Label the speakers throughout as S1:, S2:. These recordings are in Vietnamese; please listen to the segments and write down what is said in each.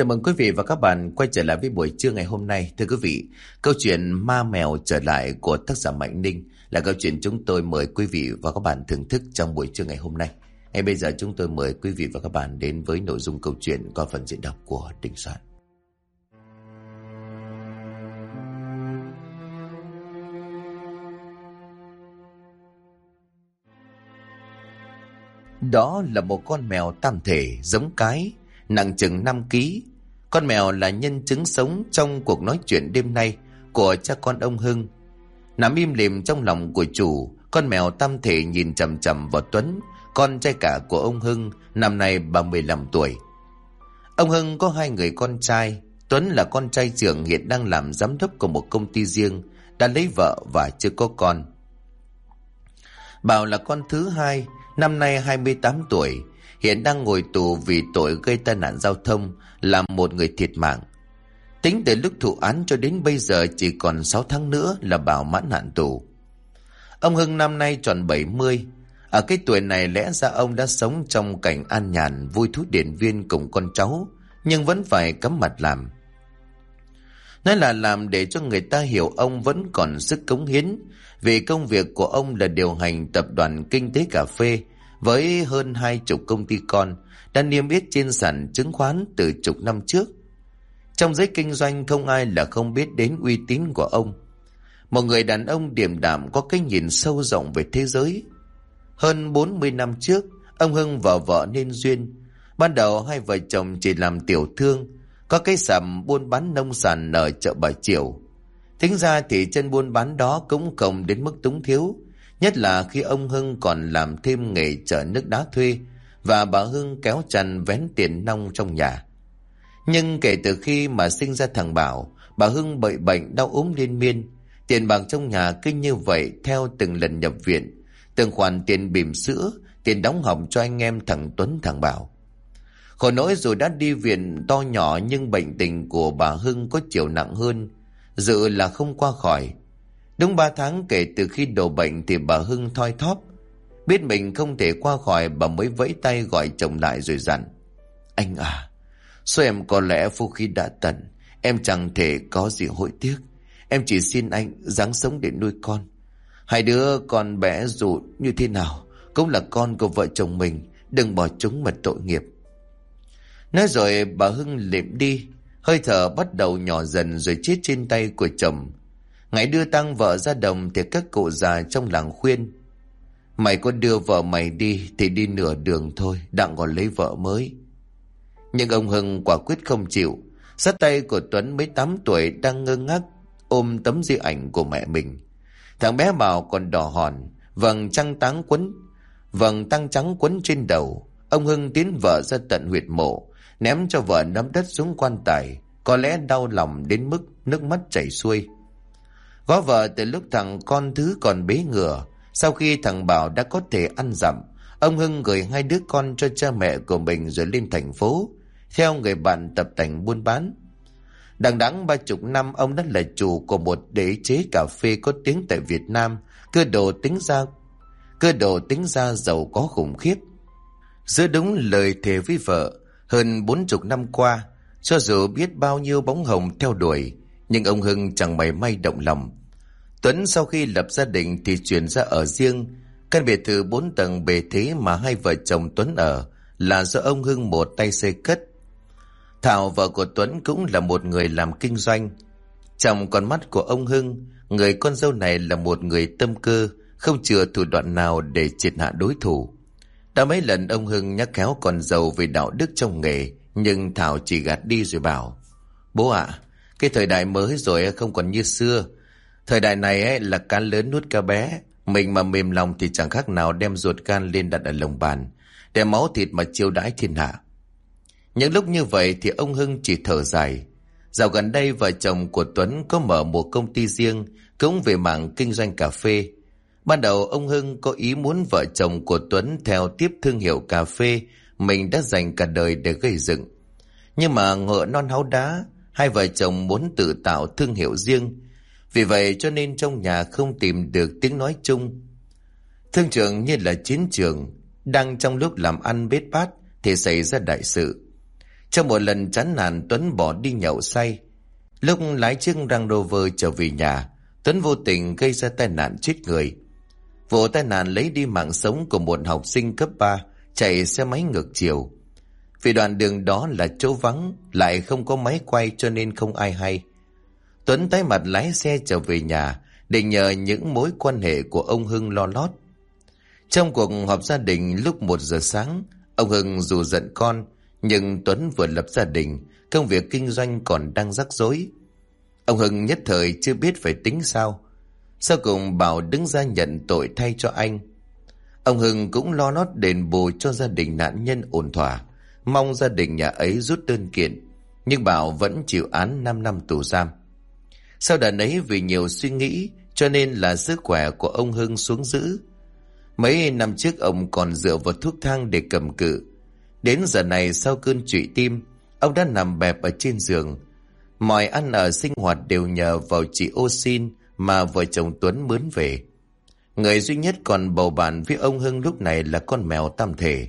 S1: Chào mừng quý vị và các bạn quay trở lại với buổi trưa ngày hôm nay. Thưa quý vị, câu chuyện Ma Mèo Trở Lại của tác giả Mạnh Ninh là câu chuyện chúng tôi mời quý vị và các bạn thưởng thức trong buổi trưa ngày hôm nay. Ngay bây giờ chúng tôi mời quý vị và các bạn đến với nội dung câu chuyện qua phần diễn đọc của Đình Soạn. Đó là một con mèo tam thể giống cái, nặng chừng 5 ký. Con mèo là nhân chứng sống trong cuộc nói chuyện đêm nay của cha con ông Hưng. Nằm im lìm trong lòng của chủ, con mèo tam thể nhìn chằm chằm vào Tuấn, con trai cả của ông Hưng, năm nay 35 tuổi. Ông Hưng có 2 người con trai. Tuấn là con trai trưởng, hiện đang làm giám đốc của một công ty riêng, đã lấy vợ và chưa có con. Bảo là con thứ hai, năm nay 28 tuổi, hiện đang ngồi tù vì tội gây tai nạn giao thông, làm một người thiệt mạng. Tính từ lúc thụ án cho đến bây giờ chỉ còn 6 tháng nữa là Bảo mãn hạn tù. Ông Hưng năm nay tròn 70. Ở cái tuổi này lẽ ra ông đã sống trong cảnh an nhàn, vui thú điển viên cùng con cháu, nhưng vẫn phải cắm mặt làm. Nói là làm để cho người ta hiểu ông vẫn còn sức cống hiến, vì công việc của ông là điều hành tập đoàn kinh tế cà phê với hơn 20 công ty con đã niêm yết trên sàn chứng khoán từ chục năm trước. Trong giới kinh doanh không ai là không biết đến uy tín của ông. Một người đàn ông điềm đạm có cái nhìn sâu rộng về thế giới. Hơn 40 năm trước, ông Hưng và vợ nên duyên. Ban đầu hai vợ chồng chỉ làm tiểu thương, có cái sạp buôn bán nông sản ở chợ Bà Chiểu. Tính ra thì chân buôn bán đó cũng không đến mức túng thiếu, nhất là khi ông Hưng còn làm thêm nghề chở nước đá thuê và bà Hưng kéo chăn vén tiền nong trong nhà. Nhưng kể từ khi mà sinh ra thằng Bảo, bà Hưng bị bệnh đau ốm liên miên. Tiền bạc trong nhà cứ như vậy theo từng lần nhập viện, từng khoản tiền bỉm sữa, tiền đóng học cho anh em thằng Tuấn thằng Bảo. Khổ nỗi dù đã đi viện to nhỏ nhưng bệnh tình của bà Hưng có chiều nặng hơn, dự là không qua khỏi. Đúng 3 tháng kể từ khi đổ bệnh thì bà Hưng thoi thóp. Biết mình không thể qua khỏi, bà mới vẫy tay gọi chồng lại rồi dặn: "Anh à, số em có lẽ phúc khí đã tận, em chẳng thể có gì hối tiếc. Em chỉ xin anh ráng sống để nuôi con. 2 đứa con bé dù như thế nào cũng là con của vợ chồng mình, đừng bỏ chúng mà tội nghiệp." Nói rồi bà Hưng lịm đi, hơi thở bắt đầu nhỏ dần rồi chết trên tay của chồng. Ngày đưa tang vợ ra đồng thì các cụ già trong làng khuyên: "Mày có đưa vợ mày đi thì đi nửa đường thôi, đặng còn lấy vợ mới." Nhưng ông Hưng quả quyết không chịu. Sát tay của Tuấn mới 8 tuổi đang ngơ ngác ôm tấm di ảnh của mẹ mình. Thằng bé Bảo còn đỏ hòn, vầng tăng trắng quấn trên đầu. Ông Hưng tiến vợ ra tận huyệt mộ, ném cho vợ nắm đất xuống quan tài, có lẽ đau lòng đến mức nước mắt chảy xuôi. Góa vợ từ lúc thằng con thứ còn bế ngửa. Sau khi thằng Bảo đã có thể ăn dặm, ông Hưng gửi 2 đứa con cho cha mẹ của mình rồi lên thành phố, theo người bạn tập tành buôn bán. Đằng đẵng 30 năm ông đã là chủ của một đế chế cà phê có tiếng tại Việt Nam, cơ đồ tính ra giàu có khủng khiếp. Giữ đúng lời thề với vợ, hơn 40 năm qua, cho dù biết bao nhiêu bóng hồng theo đuổi, nhưng ông Hưng chẳng mảy may động lòng. Tuấn sau khi lập gia đình thì chuyển ra ở riêng. Căn biệt thự 4 tầng bề thế mà 2 vợ chồng Tuấn ở là do ông Hưng một tay xây cất. Thảo, vợ của Tuấn, cũng là một người làm kinh doanh. Trong con mắt của ông Hưng, người con dâu này là một người tâm cơ, không chừa thủ đoạn nào để triệt hạ đối thủ. Đã mấy lần ông Hưng nhắc khéo con dâu về đạo đức trong nghề, nhưng Thảo chỉ gạt đi rồi bảo: "Bố ạ, cái thời đại mới rồi không còn như xưa. Thời đại này là cá lớn nuốt cá bé. Mình mà mềm lòng thì chẳng khác nào đem ruột gan lên đặt ở lồng bàn, để máu thịt mà chiêu đãi thiên hạ." Những lúc như vậy thì ông Hưng chỉ thở dài. Dạo gần đây vợ chồng của Tuấn có mở một công ty riêng, cũng về mảng kinh doanh cà phê. Ban đầu ông Hưng có ý muốn vợ chồng của Tuấn theo tiếp thương hiệu cà phê mình đã dành cả đời để gây dựng. Nhưng mà ngựa non háu đá, 2 vợ chồng muốn tự tạo thương hiệu riêng. Vì vậy cho nên trong nhà không tìm được tiếng nói chung. Thương trường như là chiến trường, đang trong lúc làm ăn bết bát thì xảy ra đại sự. Trong một lần chán nản, Tuấn bỏ đi nhậu say. Lúc lái chiếc Range Rover trở về nhà, Tuấn vô tình gây ra tai nạn chết người. Vụ tai nạn lấy đi mạng sống của một học sinh cấp 3 chạy xe máy ngược chiều. Vì đoạn đường đó là chỗ vắng, lại không có máy quay cho nên không ai hay. Tuấn tái mặt lái xe trở về nhà để nhờ những mối quan hệ của ông Hưng lo lót. Trong cuộc họp gia đình lúc 1 giờ sáng, ông Hưng dù giận con, nhưng Tuấn vừa lập gia đình, công việc kinh doanh còn đang rắc rối. Ông Hưng nhất thời chưa biết phải tính sao. Sau cùng bảo đứng ra nhận tội thay cho anh. Ông Hưng cũng lo lót đền bù cho gia đình nạn nhân ổn thỏa, mong gia đình nhà ấy rút đơn kiện, nhưng Bảo vẫn chịu án 5 năm tù giam. Sau đợt ấy vì nhiều suy nghĩ cho nên là sức khỏe của ông Hưng xuống dữ. Mấy năm trước ông còn dựa vào thuốc thang để cầm cự. Đến giờ này sau cơn trụy tim, ông đã nằm bẹp ở trên giường. Mọi ăn ở sinh hoạt đều nhờ vào chị ô xin mà vợ chồng Tuấn mướn về. Người duy nhất còn bầu bạn với ông Hưng lúc này là con mèo tam thể.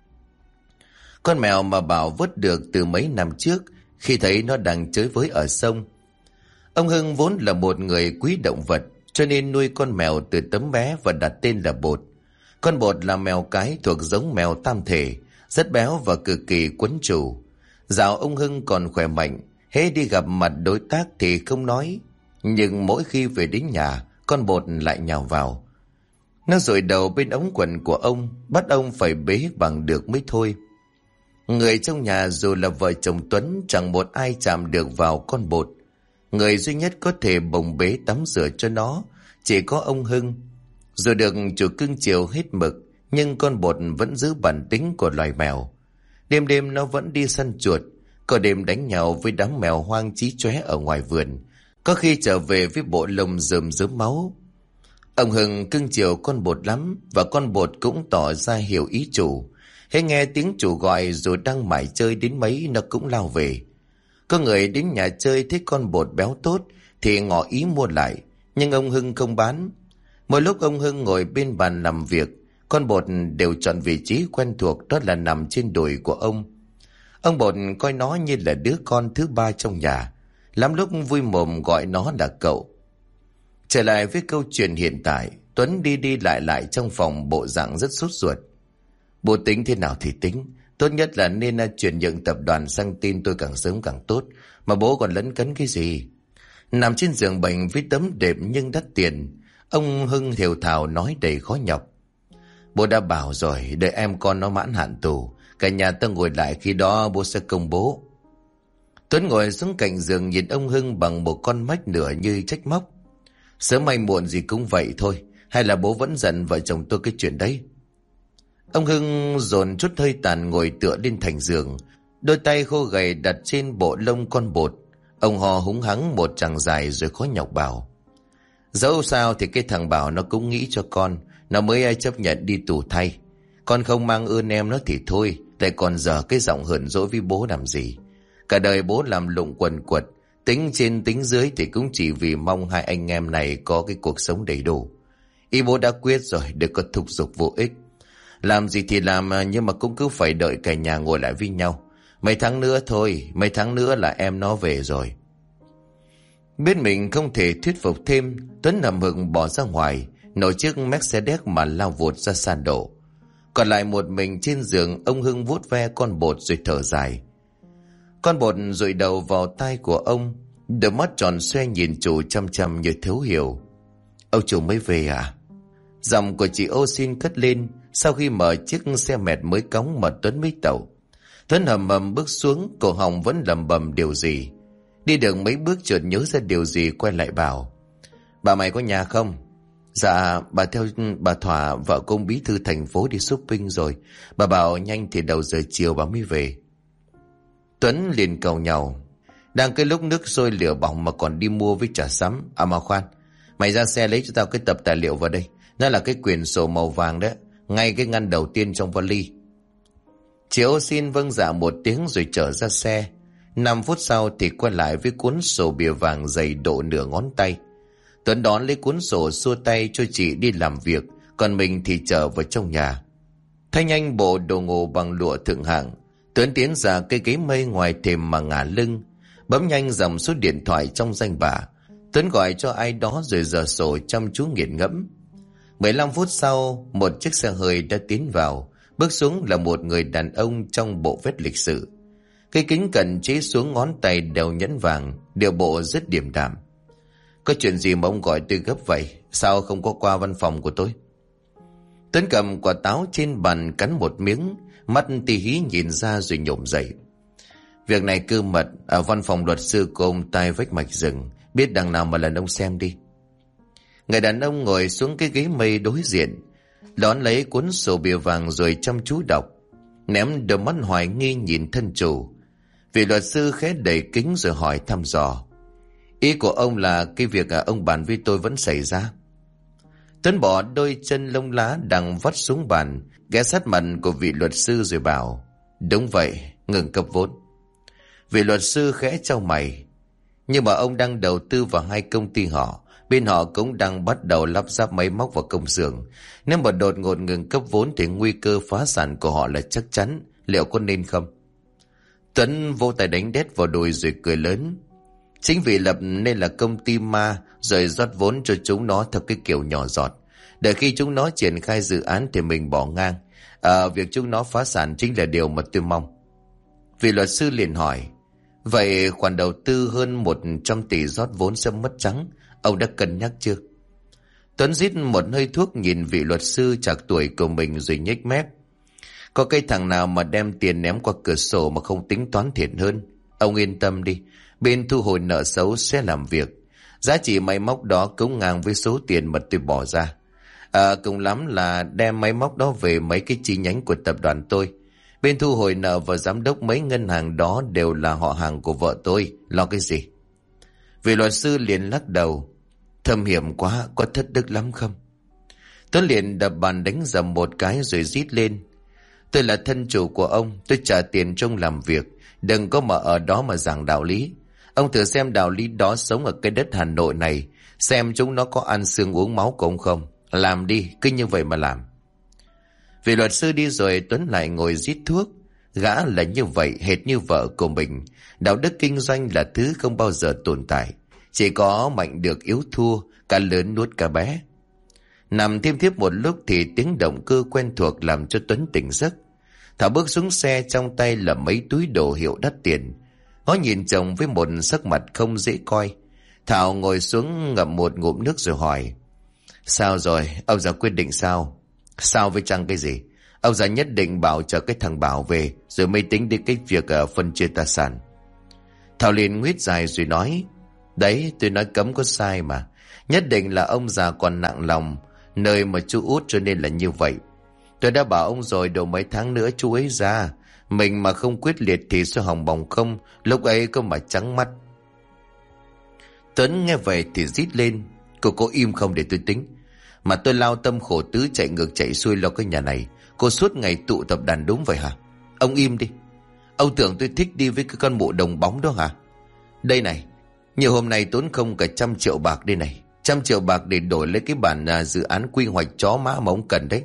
S1: Con mèo mà Bảo vớt được từ mấy năm trước khi thấy nó đang chơi với ở sông. Ông Hưng vốn là một người quý động vật cho nên nuôi con mèo từ tấm bé và đặt tên là Bột. Con Bột là mèo cái thuộc giống mèo tam thể, rất béo và cực kỳ quấn chủ. Dạo ông Hưng còn khỏe mạnh, hễ đi gặp mặt đối tác thì không nói, nhưng mỗi khi về đến nhà, con Bột lại nhào vào. Nó dội đầu bên ống quần của ông, bắt ông phải bế bằng được mới thôi. Người trong nhà dù là vợ chồng Tuấn chẳng một ai chạm được vào con Bột. Người duy nhất có thể bồng bế tắm rửa cho nó chỉ có ông Hưng. Dù được chủ cưng chiều hết mực, nhưng con Bột vẫn giữ bản tính của loài mèo. Đêm đêm nó vẫn đi săn chuột, có đêm đánh nhau với đám mèo hoang chí chóe ở ngoài vườn, có khi trở về với bộ lông rơm rớm máu. Ông Hưng cưng chiều con Bột lắm, và con Bột cũng tỏ ra hiểu ý chủ. Hễ nghe tiếng chủ gọi dù đang mải chơi đến mấy, nó cũng lao về. Có người đến nhà chơi thấy con Bột béo tốt thì ngỏ ý mua lại, nhưng ông Hưng không bán. Mỗi lúc ông Hưng ngồi bên bàn làm việc, con Bột đều chọn vị trí quen thuộc, đó là nằm trên đùi của ông. Ông Bột coi nó như là đứa con thứ 3 trong nhà, lắm lúc vui mồm gọi nó là cậu. Trở lại với câu chuyện hiện tại, Tuấn đi đi lại trong phòng bộ dạng rất sốt ruột. Bố tính thế nào thì tính, tốt nhất là nên chuyển nhượng tập đoàn sang tin tôi càng sớm càng tốt, mà bố còn lấn cấn cái gì. Nằm trên giường bệnh với tấm đệm nhưng đắt tiền, ông Hưng thều thào nói đầy khó nhọc. Bố đã bảo rồi, đợi em con nó mãn hạn tù, cả nhà ta ngồi lại, khi đó bố sẽ công bố. Tuấn ngồi xuống cạnh giường nhìn ông Hưng bằng một con mắt nửa như trách móc. Sớm hay muộn gì cũng vậy thôi, hay là bố vẫn giận vợ chồng tôi cái chuyện đấy? Ông Hưng dồn chút hơi tàn ngồi tựa lên thành giường, đôi tay khô gầy đặt trên bộ lông con Bột. Ông hò húng hắng một tràng dài rồi khó nhọc bảo. Dẫu sao thì cái thằng Bảo nó cũng nghĩ cho con, nó mới ai chấp nhận đi tù thay. Con không mang ơn em nó thì thôi, lại còn dở cái giọng hờn dỗi với bố làm gì. Cả đời bố làm lụng quần quật, tính trên tính dưới thì cũng chỉ vì mong hai anh em này có cái cuộc sống đầy đủ. Ý bố đã quyết rồi, đừng có thúc giục vô ích. Làm gì thì làm, nhưng mà cũng cứ phải đợi cả nhà ngồi lại với nhau. Mấy tháng nữa thôi, mấy tháng nữa là em nó về rồi. Biết mình không thể thuyết phục thêm, Tuấn hậm hực bỏ ra ngoài, nổi chiếc Mercedes mà lao vụt ra sàn đổ. Còn lại một mình trên giường, ông Hưng vuốt ve con Bột rồi thở dài. Con Bột dụi đầu vào tai của ông, đôi mắt tròn xoe nhìn chủ chăm chăm như thấu hiểu. Ông chủ mới về à? Giọng của chị ô xin cất lên sau khi mở chiếc xe mẹt mới cóng mà Tuấn mới tẩu. Tuấn hầm hầm bước xuống, cổ họng vẫn lẩm bẩm điều gì. Đi được mấy bước chợt nhớ ra điều gì, quay lại bảo: Bà mày có nhà không? Dạ, bà theo bà Thỏa, vợ công bí thư thành phố đi shopping rồi. Bà bảo nhanh thì đầu giờ chiều bà mới về. Tuấn liền cầu nhau: Đang cái lúc nước sôi lửa bỏng mà còn đi mua với trà sắm. À mà khoan, mày ra xe lấy cho tao cái tập tài liệu vào đây. Nó là cái quyển sổ màu vàng đấy, ngay cái ngăn đầu tiên trong vali. Chị ô xin vâng dạ một tiếng rồi trở ra xe. 5 phút sau thì quay lại với cuốn sổ bìa vàng dày độ nửa ngón tay. Tuấn đón lấy cuốn sổ xua tay cho chị đi làm việc, còn mình thì trở vào trong nhà. Thay nhanh bộ đồ ngủ bằng lụa thượng hạng, Tuấn tiến ra cây ghế mây ngoài thềm mà ngả lưng, bấm nhanh dòng số điện thoại trong danh bạ. Tuấn gọi cho ai đó rồi giở sổ chăm chú nghiền ngẫm. 15 phút sau, một chiếc xe hơi đã tiến vào. Bước xuống là một người đàn ông trong bộ vest lịch sự. Cái kính cận chế xuống ngón tay đều nhẫn vàng, điệu bộ rất điềm đạm. Có chuyện gì mà ông gọi tôi gấp vậy? Sao không có qua văn phòng của tôi? Tuấn cầm quả táo trên bàn cắn một miếng, mắt tì hí nhìn ra rồi nhổm dậy. Việc này cơ mật, ở văn phòng luật sư của ông tai vách mạch rừng, biết đằng nào mà lần ông xem đi. Người đàn ông ngồi xuống cái ghế mây đối diện, đón lấy cuốn sổ bìa vàng rồi chăm chú đọc, ném đôi mắt hoài nghi nhìn thân chủ. Vị luật sư khẽ đẩy kính rồi hỏi thăm dò. Ý của ông là cái việc ông bàn với tôi vẫn xảy ra? Tuấn bỏ đôi chân lông lá đang vắt xuống bàn, ghé sát mặt của vị luật sư rồi bảo: Đúng vậy, ngừng cấp vốn. Vị luật sư khẽ chau mày. Nhưng mà ông đang đầu tư vào 2 công ty họ, bên họ cũng đang bắt đầu lắp ráp máy móc vào công xưởng. Nếu mà đột ngột ngừng cấp vốn thì nguy cơ phá sản của họ là chắc chắn. Liệu có nên không? Tuấn vô tay đánh đét vào đùi rồi cười lớn. Chính vì lập nên là công ty ma rồi rót vốn cho chúng nó theo cái kiểu nhỏ giọt. Đợi khi chúng nó triển khai dự án thì mình bỏ ngang. Việc chúng nó phá sản chính là điều mà tôi mong. Vị luật sư liền hỏi: Vậy khoản đầu tư hơn 100 tỷ rót vốn sẽ mất trắng, ông đã cân nhắc chưa? Tuấn rít một hơi thuốc nhìn vị luật sư trạc tuổi của mình rồi nhếch mép. Có cái thằng nào mà đem tiền ném qua cửa sổ mà không tính toán thiệt hơn? Ông yên tâm đi, bên thu hồi nợ xấu sẽ làm việc. Giá trị máy móc đó cũng ngang với số tiền mà tôi bỏ ra. Cùng lắm là đem máy móc đó về mấy cái chi nhánh của tập đoàn tôi. Bên thu hồi nợ và giám đốc mấy ngân hàng đó đều là họ hàng của vợ tôi. Lo cái gì? Vị luật sư liền lắc đầu. Thâm hiểm quá, có thất đức lắm không? Tuấn liền đập bàn đánh dầm một cái rồi rít lên. Tôi là thân chủ của ông, tôi trả tiền cho ông làm việc. Đừng có mà ở đó mà giảng đạo lý. Ông thử xem đạo lý đó sống ở cái đất Hà Nội này, xem chúng nó có ăn xương uống máu của ông không. Làm đi, cứ như vậy mà làm. Vị luật sư đi rồi Tuấn lại ngồi rít thuốc. Gã là như vậy, hệt như vợ của mình. Đạo đức kinh doanh là thứ không bao giờ tồn tại. Chỉ có mạnh được yếu thua, cả lớn nuốt cả bé. Nằm thêm thiếp một lúc thì tiếng động cơ quen thuộc làm cho Tuấn tỉnh giấc. Thảo bước xuống xe, trong tay là mấy túi đồ hiệu đắt tiền. Ngó nhìn chồng với một sắc mặt không dễ coi. Thảo ngồi xuống ngậm một ngụm nước rồi hỏi: Sao rồi, ông già quyết định sao? Sao với chăng cái gì? Ông già nhất định bảo chờ cái thằng Bảo về rồi mới tính đến cái việc phân chia tài sản. Thảo liền nguyết dài rồi nói: Đấy, tôi nói cấm có sai mà. Nhất định là ông già còn nặng lòng nơi mà chú út cho nên là như vậy. Tôi đã bảo ông rồi, đầu mấy tháng nữa chú ấy ra. Mình mà không quyết liệt thì sẽ hỏng bỏng không, lúc ấy có mà trắng mắt. Tuấn nghe vậy thì rít lên: Cô có im không để tôi tính? Mà tôi lao tâm khổ tứ chạy ngược chạy xuôi lo cái nhà này, cô suốt ngày tụ tập đàn đúng vậy hả? Ông im đi. Ông tưởng tôi thích đi với cái con mụ đồng bóng đó hả? Đây này, nhiều hôm nay tốn không cả 100 triệu bạc đây này. 100 triệu bạc để đổi lấy cái bản dự án quy hoạch chó má mà ông cần đấy.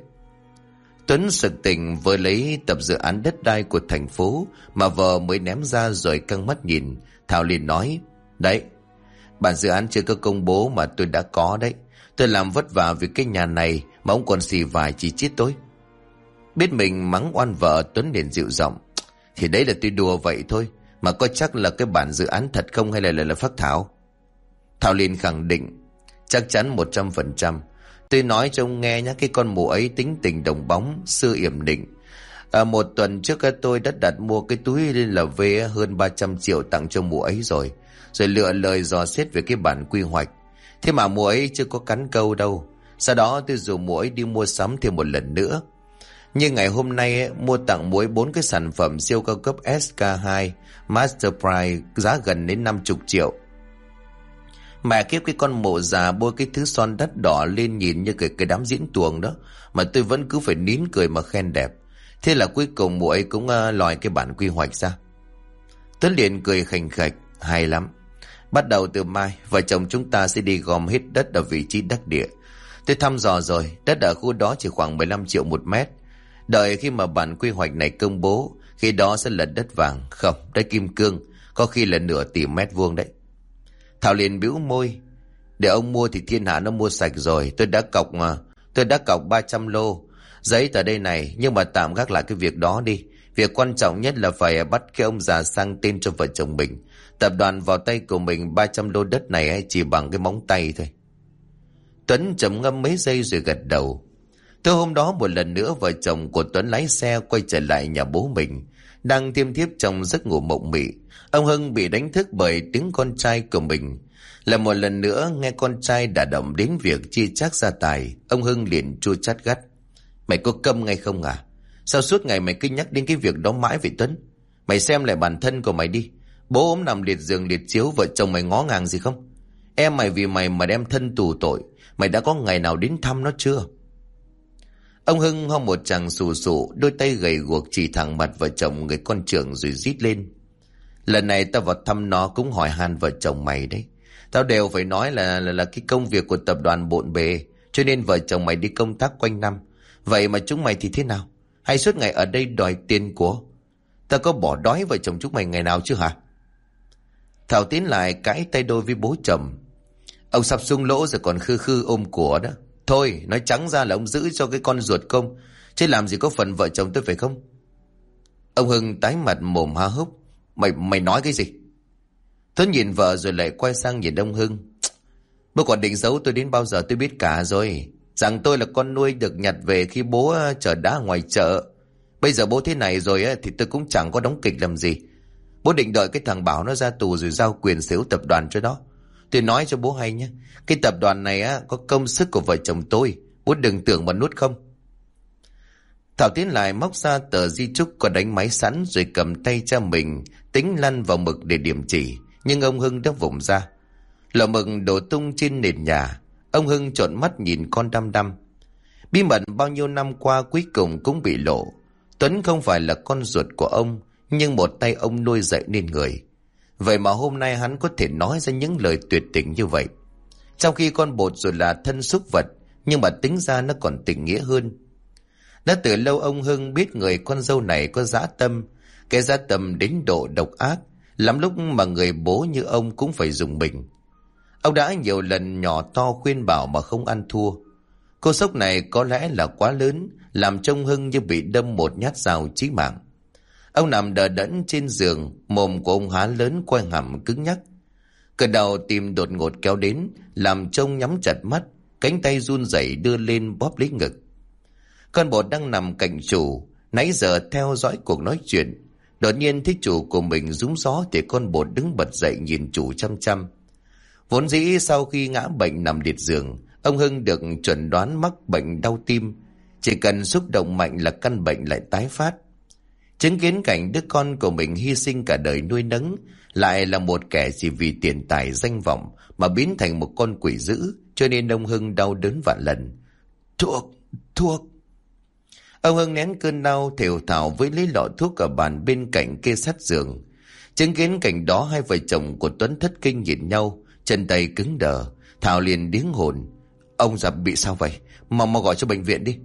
S1: Tuấn sực tỉnh vừa lấy tập dự án đất đai của thành phố mà vợ mới ném ra rồi căng mắt nhìn. Thảo liền nói: Đấy, bản dự án chưa có công bố mà tôi đã có đấy. Tôi làm vất vả vì cái nhà này mà ông còn xì vài chỉ chết tôi. Biết mình mắng oan vợ, Tuấn liền dịu giọng: Thì đấy là tôi đùa vậy thôi, mà có chắc là cái bản dự án thật không hay là phác thảo? Thảo liền khẳng định: Chắc chắn 100%. Tôi nói cho ông nghe nhé, cái con mụ ấy tính tình đồng bóng, xưa yểm định. Một tuần trước tôi đã đặt mua cái túi lên là về hơn 300 triệu tặng cho mụ ấy rồi. Rồi lựa lời dò xét về cái bản quy hoạch. Thế mà mụ ấy chưa có cắn câu đâu. Sau đó tôi rủ mụ ấy đi mua sắm thêm một lần nữa. Như ngày hôm nay mua tặng mụ ấy 4 cái sản phẩm siêu cao cấp SK2 Master Price giá gần đến 50 triệu. Mẹ kiếp, cái con mụ già bôi cái thứ son đắt đỏ lên nhìn như cái đám diễn tuồng đó, mà tôi vẫn cứ phải nín cười mà khen đẹp. Thế là cuối cùng mụ ấy cũng lòi cái bản quy hoạch ra. Tuấn liền cười khành khạch: Hay lắm. Bắt đầu từ mai vợ chồng chúng ta sẽ đi gom hết đất ở vị trí đắc địa. Tôi thăm dò rồi, đất ở khu đó chỉ khoảng 15 triệu một mét. Đợi khi mà bản quy hoạch này công bố Khi đó sẽ là đất vàng. Không, đất kim cương, có khi là nửa tỷ mét vuông đấy. Thảo liền bĩu môi. Để ông mua thì thiên hạ nó mua sạch rồi. Tôi đã cọc 300 lô. Giấy tờ đây này, nhưng mà tạm gác lại cái việc đó đi. Việc quan trọng nhất là phải bắt cái ông già sang tên cho vợ chồng mình. Tập đoàn vào tay của mình 300 lô đất này ấy, chỉ bằng cái móng tay thôi. Tuấn trầm ngâm mấy giây rồi gật đầu. Từ hôm đó một lần nữa vợ chồng của Tuấn lái xe quay trở lại nhà bố mình. Đang thiêm thiếp trong giấc ngủ mộng mị, ông Hưng bị đánh thức bởi tiếng con trai của mình. Lại một lần nữa nghe con trai đả động đến việc chia chác gia tài, ông Hưng liền chua chát gắt. Mày có câm ngay không à? Sao suốt ngày mày cứ nhắc đến cái việc đó mãi vậy Tuấn? Mày xem lại bản thân của mày đi. Bố ốm nằm liệt giường liệt chiếu, vợ chồng mày ngó ngàng gì không? Em mày vì mày mà đem thân tù tội. Mày đã có ngày nào đến thăm nó chưa? Ông Hưng ho một tràng sù sụ, đôi tay gầy guộc chỉ thẳng mặt vợ chồng người con trưởng rồi rít lên. Lần này tao vào thăm nó cũng hỏi han vợ chồng mày đấy. Tao đều phải nói là cái công việc của tập đoàn bộn bề, cho nên vợ chồng mày đi công tác quanh năm. Vậy mà chúng mày thì thế nào? Hay suốt ngày ở đây đòi tiền của? Tao có bỏ đói vợ chồng chúng mày ngày nào chứ hả? Thảo tiến lại cãi tay đôi với bố chồng. Ông sắp sung lỗ rồi còn khư khư ôm của đó. Thôi nói trắng ra là ông giữ cho cái con ruột công, chứ làm gì có phần vợ chồng tôi phải không? Ông Hưng tái mặt mồm há hốc. Mày nói cái gì? Tuấn nhìn vợ rồi lại quay sang nhìn ông Hưng. Bố còn định giấu tôi đến bao giờ tôi biết cả rồi. Rằng tôi là con nuôi được nhặt về khi bố chở đá ngoài chợ. Bây giờ bố thế này rồi thì tôi cũng chẳng có đóng kịch làm gì. Bố định đợi cái thằng Bảo nó ra tù rồi giao quyền sở hữu tập đoàn cho nó. Tôi nói cho bố hay nhé, cái tập đoàn này có công sức của vợ chồng tôi. Bố đừng tưởng mà nuốt không. Thảo tiến lại móc ra tờ di chúc có đánh máy sẵn rồi cầm tay cha mình tính lăn vào mực để điểm chỉ. Nhưng ông Hưng đã vùng ra. Lọ mực đổ tung trên nền nhà. Ông Hưng trợn mắt nhìn con đăm đăm. Bí mật bao nhiêu năm qua cuối cùng cũng bị lộ. Tuấn không phải là con ruột của ông, nhưng một tay ông nuôi dạy nên người. Vậy mà hôm nay hắn có thể nói ra những lời tuyệt tình như vậy. Trong khi con bột rồi là thân súc vật, nhưng mà tính ra nó còn tình nghĩa hơn. Đã từ lâu ông Hưng biết người con dâu này có dã tâm. Cái dã tâm đến độ độc ác, lắm lúc mà người bố như ông cũng phải dùng mình. Ông đã nhiều lần nhỏ to khuyên bảo mà không ăn thua. Cô sốc này có lẽ là quá lớn, làm trông Hưng như bị đâm một nhát dao chí mạng. Ông nằm đờ đẫn trên giường, mồm của ông há lớn quay hàm cứng nhắc. Cơn đau tim đột ngột kéo đến, làm trông nhắm chặt mắt, cánh tay run rẩy đưa lên bóp lấy ngực. Con bột đang nằm cạnh chủ, nãy giờ theo dõi cuộc nói chuyện. Đột nhiên thấy chủ của mình rúm gió thì con bột đứng bật dậy nhìn chủ chăm chăm. Vốn dĩ sau khi ngã bệnh nằm liệt giường, ông Hưng được chẩn đoán mắc bệnh đau tim. Chỉ cần xúc động mạnh là căn bệnh lại tái phát. Chứng kiến cảnh đứa con của mình hy sinh cả đời nuôi nấng, lại là một kẻ chỉ vì tiền tài danh vọng mà biến thành một con quỷ dữ, cho nên ông Hưng đau đớn vạn lần. Thuốc. Ông Hưng nén cơn đau thều thào với lấy lọ thuốc ở bàn bên cạnh kê sát giường. Chứng kiến cảnh đó, hai vợ chồng của Tuấn thất kinh nhìn nhau, chân tay cứng đờ. Thảo liền điếng hồn. Ông già bị sao vậy? Mau gọi cho bệnh viện đi.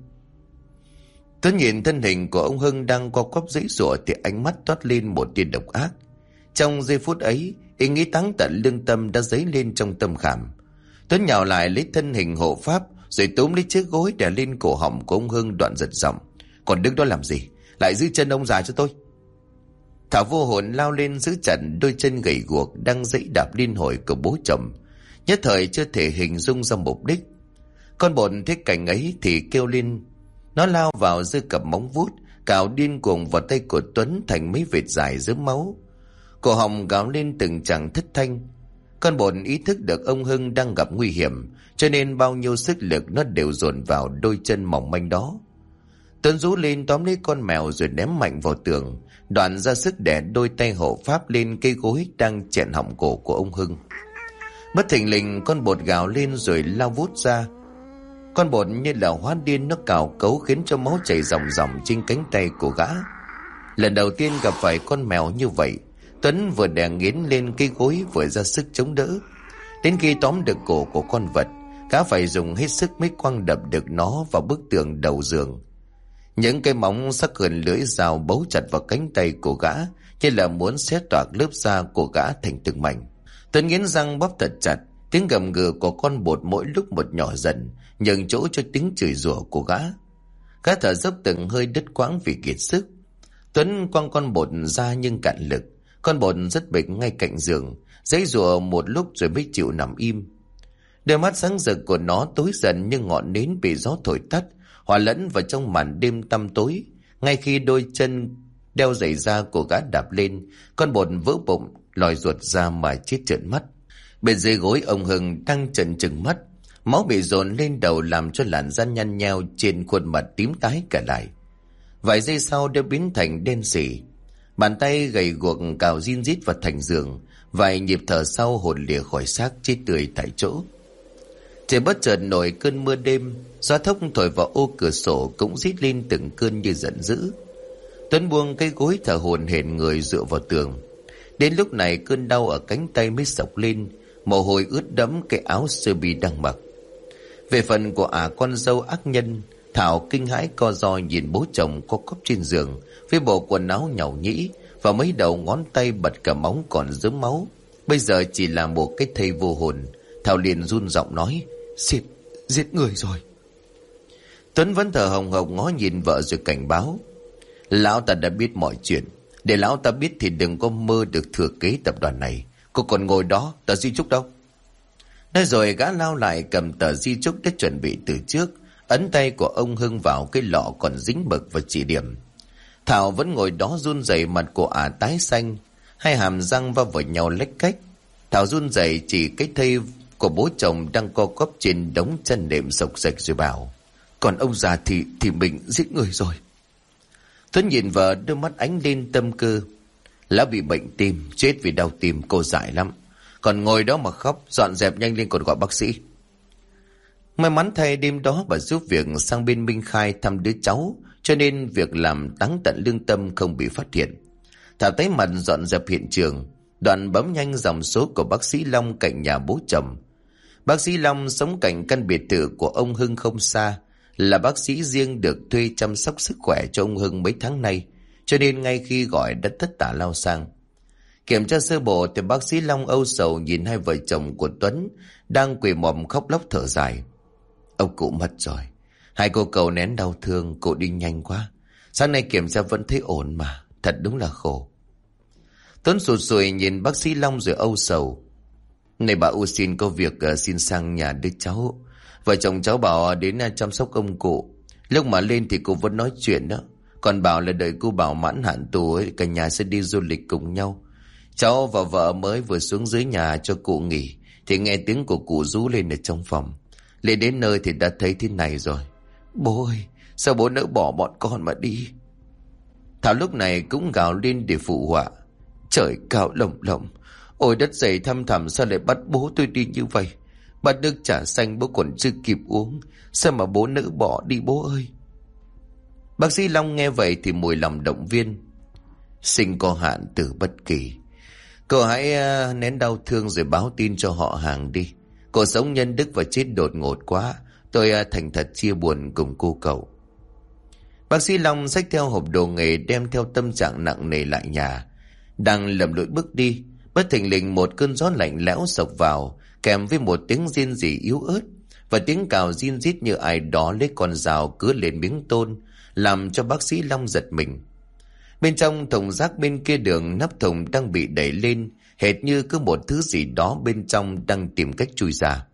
S1: Tuấn nhìn thân hình của ông Hưng đang co quắp giãy giụa thì ánh mắt toát lên một tia độc ác. Trong giây phút ấy, ý nghĩ táng tận lương tâm đã dấy lên trong tâm khảm. Tuấn nhào lại lấy thân hình hộ pháp rồi túm lấy chiếc gối đè lên cổ họng của ông Hưng, đoạn giật giọng. Còn đứng đó làm gì? Lại giữ chân ông già cho tôi. Thảo vô hồn lao lên giữ chặt đôi chân gầy guộc đang giãy đạp liên hồi của bố chồng. Nhất thời chưa thể hình dung ra mục đích. Con bột thấy cảnh ấy thì kêu lên. Nó lao vào giơ cặp móng vuốt cào điên cuồng vào tay của Tuấn thành mấy vệt dài rớm máu. Cổ họng gào lên từng chàng thất thanh. Con bột ý thức được ông Hưng đang gặp nguy hiểm, cho nên bao nhiêu sức lực nó đều dồn vào đôi chân mỏng manh đó. Tuấn rú lên tóm lấy con mèo rồi ném mạnh vào tường, đoạn ra sức đè đôi tay hộ pháp lên cây gối đang chẹn họng cổ của ông Hưng. Bất thình lình con bột gào lên rồi lao vút ra. Con bột như là hóa điên, nó cào cấu khiến cho máu chảy ròng ròng trên cánh tay của gã. Lần đầu tiên gặp phải con mèo như vậy, Tuấn vừa đè nghiến lên cây gối vừa ra sức chống đỡ. Đến khi tóm được cổ của con vật, gã phải dùng hết sức mới quăng đập được nó vào bức tường đầu giường. Những cái móng sắc gần lưỡi dao bấu chặt vào cánh tay của gã, như là muốn xé toạc lớp da của gã thành từng mảnh. Tuấn nghiến răng bóp thật chặt, tiếng gầm gừ của con bột mỗi lúc một nhỏ dần, nhường chỗ cho tiếng chửi rủa của gã. Gã thở dốc từng hơi đứt quãng vì kiệt sức. Tuấn quăng con bột ra nhưng cạn lực. Con bột rất bệnh ngay cạnh giường, giãy giụa một lúc rồi mới chịu nằm im. Đôi mắt sáng rực của nó tối dần như ngọn nến bị gió thổi tắt, hòa lẫn vào trong màn đêm tăm tối. Ngay khi đôi chân đeo giày da của gã đạp lên, con bột vỡ bụng, lòi ruột ra mà chết trợn mắt. Bên dưới gối ông Hưng đang trợn trừng mắt, máu bị dồn lên đầu làm cho làn da nhăn nheo trên khuôn mặt tím tái cả lại. Vài giây sau đã biến thành đen sì. Bàn tay gầy guộc cào rin rít vào thành giường. Vài nhịp thở sau hồn lìa khỏi xác chết tươi tại chỗ. Trời bất chợt nổi cơn mưa đêm, gió thốc thổi vào ô cửa sổ cũng rít lên từng cơn như giận dữ. Tuấn buông cái gối thở hổn hển người dựa vào tường. Đến lúc này cơn đau ở cánh tay mới sộc lên, mồ hôi ướt đẫm cái áo sơ mi đang mặc. Về phần của con dâu ác nhân, Thảo kinh hãi co ro nhìn bố chồng co quắp trên giường với bộ quần áo nhàu nhĩ và mấy đầu ngón tay bật cả móng còn rớm máu, bây giờ chỉ là một cái thây vô hồn. Thảo liền run giọng nói: giết người rồi. Tuấn vẫn thở hồng hộc ngó nhìn vợ rồi cảnh báo: lão ta đã biết mọi chuyện, để lão ta biết thì đừng có mơ được thừa kế tập đoàn này. Cô còn ngồi đó, tờ di chúc đâu? Nói rồi gã lao lại cầm tờ di chúc đã chuẩn bị từ trước, ấn tay của ông Hưng vào cái lọ còn dính mực và chỉ điểm. Thảo vẫn ngồi đó run rẩy, mặt của tái xanh, hai hàm răng va vào nhau lách cách. Thảo run rẩy chỉ cái thây của bố chồng đang co quắp trên đống chân nệm sộc sạch rồi bảo: còn ông già thì mình giết người rồi. Tuấn nhìn vợ, đôi mắt ánh lên tâm cơ: lão bị bệnh tim, chết vì đau tim, cô dại lắm, còn ngồi đó mà khóc. Dọn dẹp nhanh lên còn gọi bác sĩ. May mắn thay đêm đó bà giúp việc sang bên Minh Khai thăm đứa cháu, cho nên việc làm táng tận lương tâm không bị phát hiện. Thảo tái mặt dọn dẹp hiện trường, đoạn bấm nhanh dòng số của bác sĩ Long cạnh nhà bố chồng. Bác sĩ Long sống cạnh căn biệt thự của ông Hưng không xa, là bác sĩ riêng được thuê chăm sóc sức khỏe cho ông Hưng mấy tháng nay, cho nên ngay khi gọi đã tất tả lao sang. Kiểm tra sơ bộ thì bác sĩ Long âu sầu nhìn hai vợ chồng của Tuấn đang quỳ mọm khóc lóc thở dài: ông cụ mất rồi, hai cô cậu nén đau thương, cụ đi nhanh quá, sáng nay kiểm tra vẫn thấy ổn mà, thật đúng là khổ. Tuấn sụt sùi nhìn bác sĩ Long rồi âu sầu: này bà U xin có việc xin sang nhà đứa cháu. Vợ chồng cháu bảo đến chăm sóc ông cụ, lúc mà lên thì cô vẫn nói chuyện đó, còn bảo là đợi cô Bảo mãn hạn tù ấy, cả nhà sẽ đi du lịch cùng nhau. Cháu và vợ mới vừa xuống dưới nhà cho cụ nghỉ thì nghe tiếng của cụ rú lên ở trong phòng. Lên đến nơi thì đã thấy thế này rồi. Bố ơi, sao bố nỡ bỏ bọn con mà đi? Thảo lúc này cũng gào lên để phụ họa: trời cao lồng lộng, ôi đất dày thăm thẳm, sao lại bắt bố tôi đi như vậy? Bát nước trà xanh bố còn chưa kịp uống, sao mà bố nỡ bỏ đi bố ơi? Bác sĩ Long nghe vậy thì mùi lòng động viên: sinh có hạn tử bất kỳ, cậu hãy nén đau thương rồi báo tin cho họ hàng đi. Cô sống nhân đức và chết đột ngột quá, tôi thành thật chia buồn cùng cô cậu. Bác sĩ Long xách theo hộp đồ nghề đem theo tâm trạng nặng nề lại nhà. Đang lầm lũi bước đi, bất thình lình một cơn gió lạnh lẽo sộc vào, kèm với một tiếng rên rỉ yếu ớt và tiếng cào rin rít như ai đó lấy con dao cứa lên miếng tôn, làm cho bác sĩ Long giật mình. Bên trong thùng rác bên kia đường, nắp thùng đang bị đẩy lên, hệt như có một thứ gì đó bên trong đang tìm cách chui ra.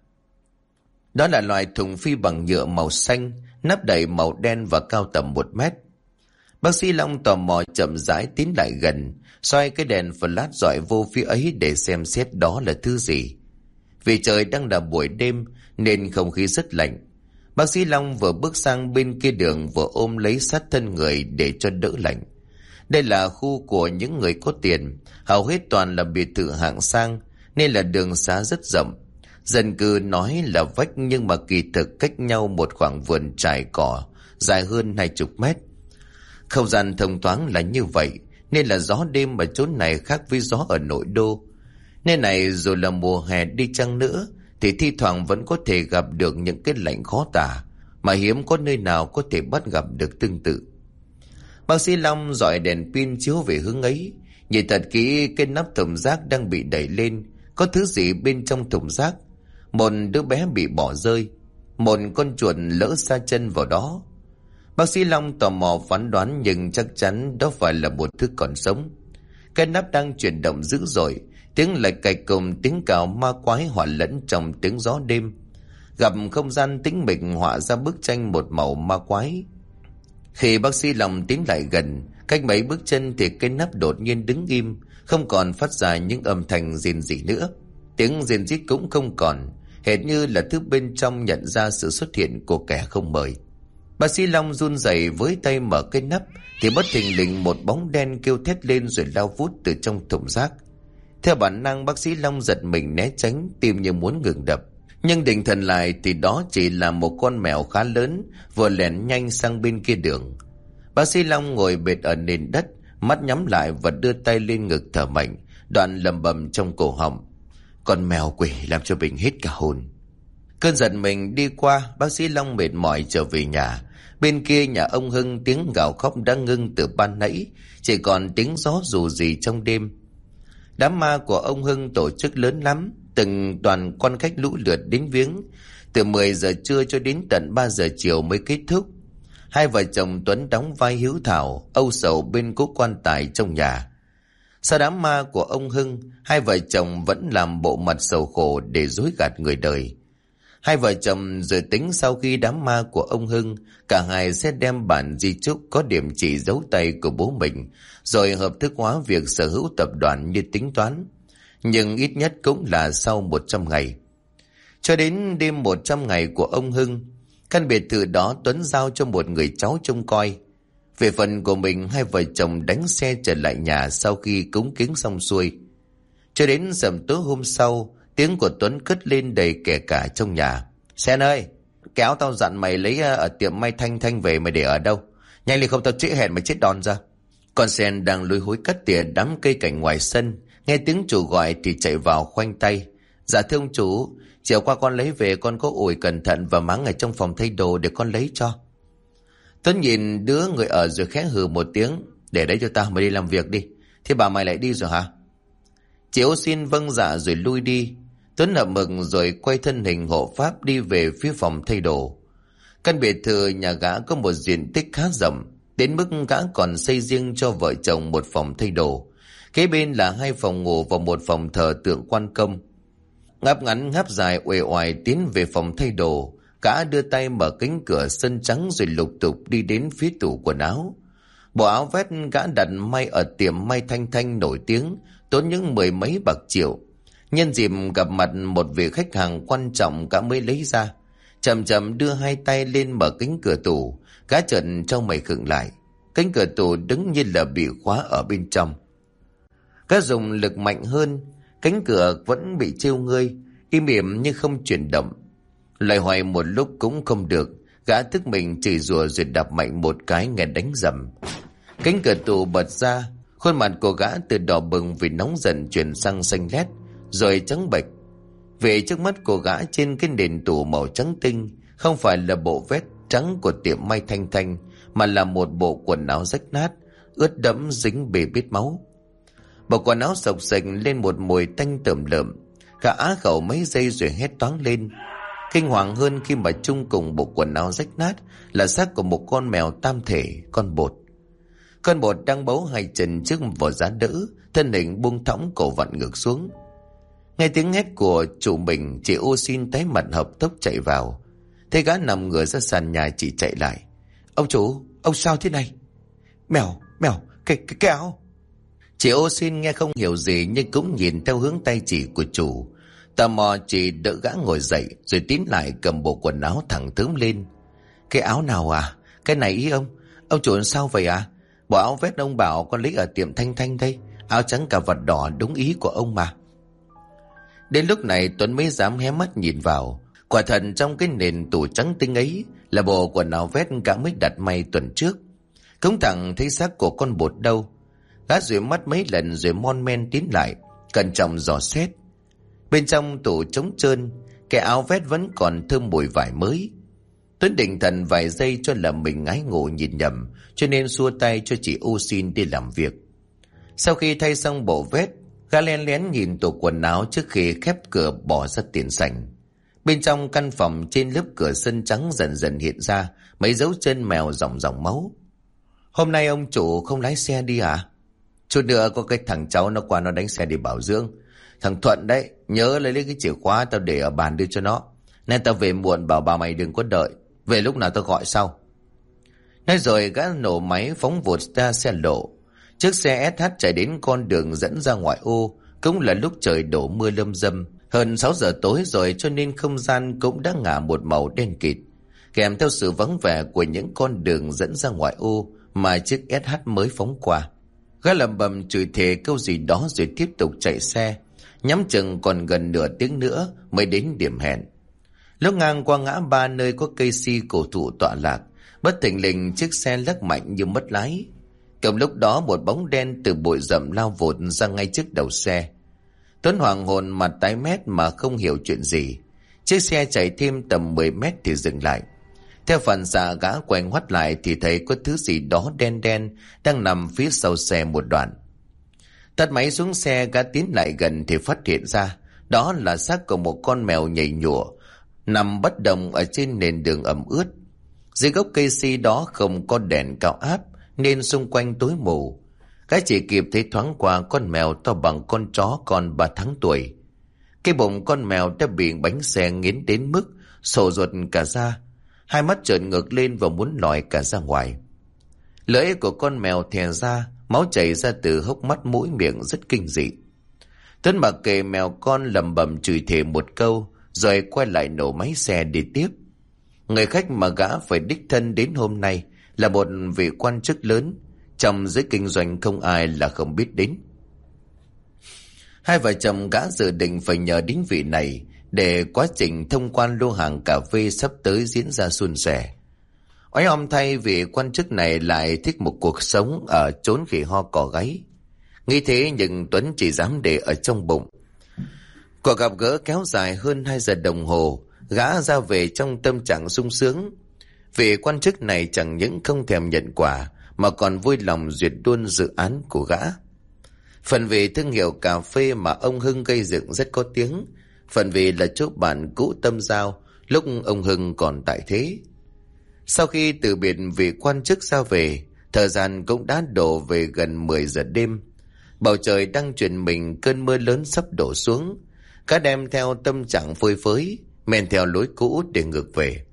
S1: Đó là loại thùng phi bằng nhựa màu xanh, nắp đậy màu đen và cao tầm 1 mét. Bác sĩ Long tò mò chậm rãi tiến lại gần, xoay cái đèn flash dọi vô phía ấy để xem xét đó là thứ gì. Vì trời đang là buổi đêm nên không khí rất lạnh. Bác sĩ Long vừa bước sang bên kia đường vừa ôm lấy sát thân người để cho đỡ lạnh. Đây là khu của những người có tiền, hầu hết toàn là biệt thự hạng sang, nên là đường xá rất rộng. Dân cư nói là vách nhưng mà kỳ thực cách nhau một khoảng vườn trải cỏ dài hơn 20 mét. Không gian thông thoáng là như vậy, nên là gió đêm ở chốn này khác với gió ở nội đô. Nên này dù là mùa hè đi chăng nữa thì thi thoảng vẫn có thể gặp được những cái lạnh khó tả, mà hiếm có nơi nào có thể bắt gặp được tương tự. Bác sĩ Long dọi đèn pin chiếu về hướng ấy, nhìn thật kỹ cái nắp thùng rác đang bị đẩy lên. Có thứ gì bên trong thùng rác. Một đứa bé bị bỏ rơi, một con chuột lỡ sa chân vào đó. Bác sĩ Long tò mò phán đoán, nhưng chắc chắn đó phải là một thứ còn sống. Cái nắp đang chuyển động dữ dội, tiếng lạch cạch cùng tiếng cào ma quái hòa lẫn trong tiếng gió đêm, gặp không gian tĩnh mịch họa ra bức tranh một màu ma quái. Khi bác sĩ Long tiến lại gần, cách mấy bước chân thì cái nắp đột nhiên đứng im, không còn phát ra những âm thanh rên rỉ nữa. Tiếng rên rít cũng không còn, hệt như là thứ bên trong nhận ra sự xuất hiện của kẻ không mời. Bác sĩ Long run rẩy với tay mở cái nắp, thì bất thình lình một bóng đen kêu thét lên rồi lao vút từ trong thùng rác. Theo bản năng, bác sĩ Long giật mình né tránh, tim như muốn ngừng đập. Nhưng định thần lại thì đó chỉ là một con mèo khá lớn vừa lẻn nhanh sang bên kia đường. Bác sĩ Long ngồi bệt ở nền đất, mắt nhắm lại và đưa tay lên ngực thở mạnh, đoạn lẩm bẩm trong cổ họng: con mèo quỷ làm cho mình hết cả hồn. Cơn giận mình đi qua, bác sĩ Long mệt mỏi trở về nhà. Bên kia nhà ông Hưng, tiếng gào khóc đã ngưng từ ban nãy, chỉ còn tiếng gió rù rì trong đêm. Đám ma của ông Hưng tổ chức lớn lắm, từng đoàn quan khách lũ lượt đến viếng, từ 10 giờ trưa cho đến tận 3 giờ chiều mới kết thúc. Hai vợ chồng Tuấn đóng vai hiếu thảo, âu sầu bên cố quan tài trong nhà. Sau đám ma của ông Hưng, hai vợ chồng vẫn làm bộ mặt sầu khổ để dối gạt người đời. Hai vợ chồng dự tính sau khi đám ma của ông Hưng, cả hai sẽ đem bản di chúc có điểm chỉ dấu tay của bố mình, rồi hợp thức hóa việc sở hữu tập đoàn như tính toán. Nhưng ít nhất cũng là sau 100 ngày. Cho đến đêm 100 ngày của ông Hưng, căn biệt thự đó Tuấn giao cho một người cháu trông coi. Về phần của mình, hai vợ chồng đánh xe trở lại nhà sau khi cúng kiến xong xuôi. Cho đến rằm tối hôm sau, tiếng của Tuấn cất lên đầy kẻ cả trong nhà: Sen ơi, cái áo tao dặn mày lấy ở tiệm may Thanh Thanh về mày để ở đâu? Nhanh lên không tao trễ hẹn mày chết đòn ra. Con Sen đang lôi hối cắt tỉa đám cây cảnh ngoài sân, nghe tiếng chủ gọi thì chạy vào khoanh tay: Dạ thưa ông chủ, chiều qua con lấy về, con có ủi cẩn thận và máng ở trong phòng thay đồ để con lấy cho. Tuấn nhìn đứa người ở rồi khẽ hừ một tiếng: Để đấy cho tao, mày đi làm việc đi. Thế bà mày lại đi rồi hả? Chị Ô xin vâng dạ rồi lui đi. Tuấn ậm mừng rồi quay thân hình hộ pháp đi về phía phòng thay đồ. Căn biệt thự nhà gã có một diện tích khá rộng, đến mức gã còn xây riêng cho vợ chồng một phòng thay đồ. Kế bên là 2 phòng ngủ và một phòng thờ tượng quan công. Ngáp ngắn ngáp dài uể oải tiến về phòng thay đồ, gã đưa tay mở cánh cửa sân trắng rồi lục tục đi đến phía tủ quần áo. Bộ áo vest gã đặt may ở tiệm may Thanh Thanh nổi tiếng, tốn những 10 mấy bạc triệu. Nhân dịp gặp mặt một vị khách hàng quan trọng, gã mới lấy ra. Chậm chậm đưa 2 tay lên mở cánh cửa tủ, gã chợt trao mày khựng lại. Cánh cửa tủ đứng như là bị khóa ở bên trong. Gã dùng lực mạnh hơn, cánh cửa vẫn bị trêu ngươi, im ỉm nhưng không chuyển động. Loay hoay một lúc cũng không được, gã thức mình chửi rủa rồi đạp mạnh một cái nghe đánh rầm. Cánh cửa tủ bật ra, khuôn mặt của gã từ đỏ bừng vì nóng giận chuyển sang xanh lét, rồi trắng bệch. Về trước mắt của gã trên cái nền tủ màu trắng tinh, không phải là bộ vest trắng của tiệm may Thanh Thanh, mà là một bộ quần áo rách nát, ướt đẫm dính bê bết máu. Bộ quần áo sộc sạch lên một mùi tanh tởm lợm. Gã á khẩu mấy giây rồi hét toáng lên, kinh hoàng hơn khi mà chung cùng bộ quần áo rách nát là xác của một con mèo tam thể, con Bột. Con Bột đang bấu 2 chân trước vỏ giá đỡ, thân hình buông thõng, cổ vặn ngược xuống. Nghe tiếng hét của chủ mình, chị Ô xin tái mặt hợp tốc chạy vào. Thấy gã nằm ngửa ra sàn nhà, chị chạy lại: Ông chủ, ông sao thế này? Mèo, cái áo. Chị Ô xin nghe không hiểu gì nhưng cũng nhìn theo hướng tay chỉ của chủ. Tò mò chị đỡ gã ngồi dậy rồi tiến lại cầm bộ quần áo thẳng thớm lên. Cái áo nào à? Cái này ý ông? Ông chủ sao vậy à? Bộ áo vest ông bảo con lấy ở tiệm Thanh Thanh đây. Áo trắng cà vạt đỏ đúng ý của ông mà. Đến lúc này Tuấn mới dám hé mắt nhìn vào. Quả thật trong cái nền tủ trắng tinh ấy là bộ quần áo vest cả mới đặt may tuần trước. Không thẳng thấy xác của con Bột đâu. Gã rủi mắt mấy lần rồi mon men tiến lại, cẩn trọng dò xét. Bên trong tủ trống trơn, cái áo vest vẫn còn thơm mùi vải mới. Tuấn định thần vài giây cho là mình ngái ngủ nhìn nhầm, cho nên xua tay cho chị U xin đi làm việc. Sau khi thay xong bộ vest, gã lén lén nhìn tủ quần áo trước khi khép cửa bỏ ra tiền sảnh. Bên trong căn phòng trên lớp cửa sân trắng dần dần hiện ra mấy dấu chân mèo ròng ròng máu. Hôm nay ông chủ không lái xe đi à? Chút nữa có cái thằng cháu nó qua nó đánh xe đi bảo dưỡng. Thằng Thuận đấy, nhớ lấy cái chìa khóa tao để ở bàn đưa cho nó. Nên tao về muộn bảo bà mày đừng có đợi. Về lúc nào tao gọi sau. Nói rồi gã nổ máy phóng vụt ra xe lộ. Chiếc xe SH chạy đến con đường dẫn ra ngoại ô. Cũng là lúc trời đổ mưa lâm râm. Hơn 6 giờ tối rồi cho nên không gian cũng đã ngả một màu đen kịt. Kèm theo sự vắng vẻ của những con đường dẫn ra ngoại ô mà chiếc SH mới phóng qua. Gã lẩm bẩm chửi thề câu gì đó rồi tiếp tục chạy xe. Nhắm chừng còn gần nửa tiếng nữa mới đến điểm hẹn. Lúc ngang qua ngã ba nơi có cây si cổ thụ tọa lạc, bất thình lình chiếc xe lắc mạnh như mất lái. Cùng lúc đó một bóng đen từ bụi rậm lao vụt ra ngay trước đầu xe. Tuấn hoàng hồn mặt tái mét mà không hiểu chuyện gì. Chiếc xe chạy thêm tầm 10 mét thì dừng lại. Theo phản xạ gã quay ngoắt lại thì thấy có thứ gì đó đen đen đang nằm phía sau xe một đoạn. Tắt máy xuống xe, gã tiến lại gần thì phát hiện ra đó là xác của một con mèo nhảy nhụa nằm bất động ở trên nền đường ẩm ướt. Dưới gốc cây si đó không có đèn cao áp nên xung quanh tối mù. Gã chỉ kịp thấy thoáng qua con mèo to bằng con chó con 3 tháng tuổi. Cái bụng con mèo đã bị bánh xe nghiến đến mức sổ ruột cả ra. Hai mắt trợn ngược lên và muốn lòi cả ra ngoài. Lưỡi của con mèo thè ra, máu chảy ra từ hốc mắt mũi miệng rất kinh dị. Tuấn mặc kệ mèo con lẩm bẩm chửi thề một câu rồi quay lại nổ máy xe đi tiếp. Người khách mà gã phải đích thân đến hôm nay là một vị quan chức lớn. Trong giới kinh doanh không ai là không biết đến. Hai vợ chồng gã dự định phải nhờ đến vị này để quá trình thông quan lô hàng cà phê sắp tới diễn ra suôn sẻ. Oái oăm thay vì quan chức này lại thích một cuộc sống ở chốn khỉ ho cỏ gáy. Nghĩ thế nhưng Tuấn chỉ dám để ở trong bụng. Cuộc gặp gỡ kéo dài hơn 2 giờ đồng hồ, gã ra về trong tâm trạng sung sướng. Vị quan chức này chẳng những không thèm nhận quà mà còn vui lòng duyệt luôn dự án của gã. Phần vì thương hiệu cà phê mà ông Hưng gây dựng rất có tiếng, phần vì là chỗ bạn cũ tâm giao lúc ông Hưng còn tại thế. Sau khi từ biệt vị quan chức ra về, thời gian cũng đã đổ về gần 10 giờ đêm. Bầu trời đang chuyển mình cơn mưa lớn sắp đổ xuống. Gã đem theo tâm trạng phơi phới, men theo lối cũ để ngược về.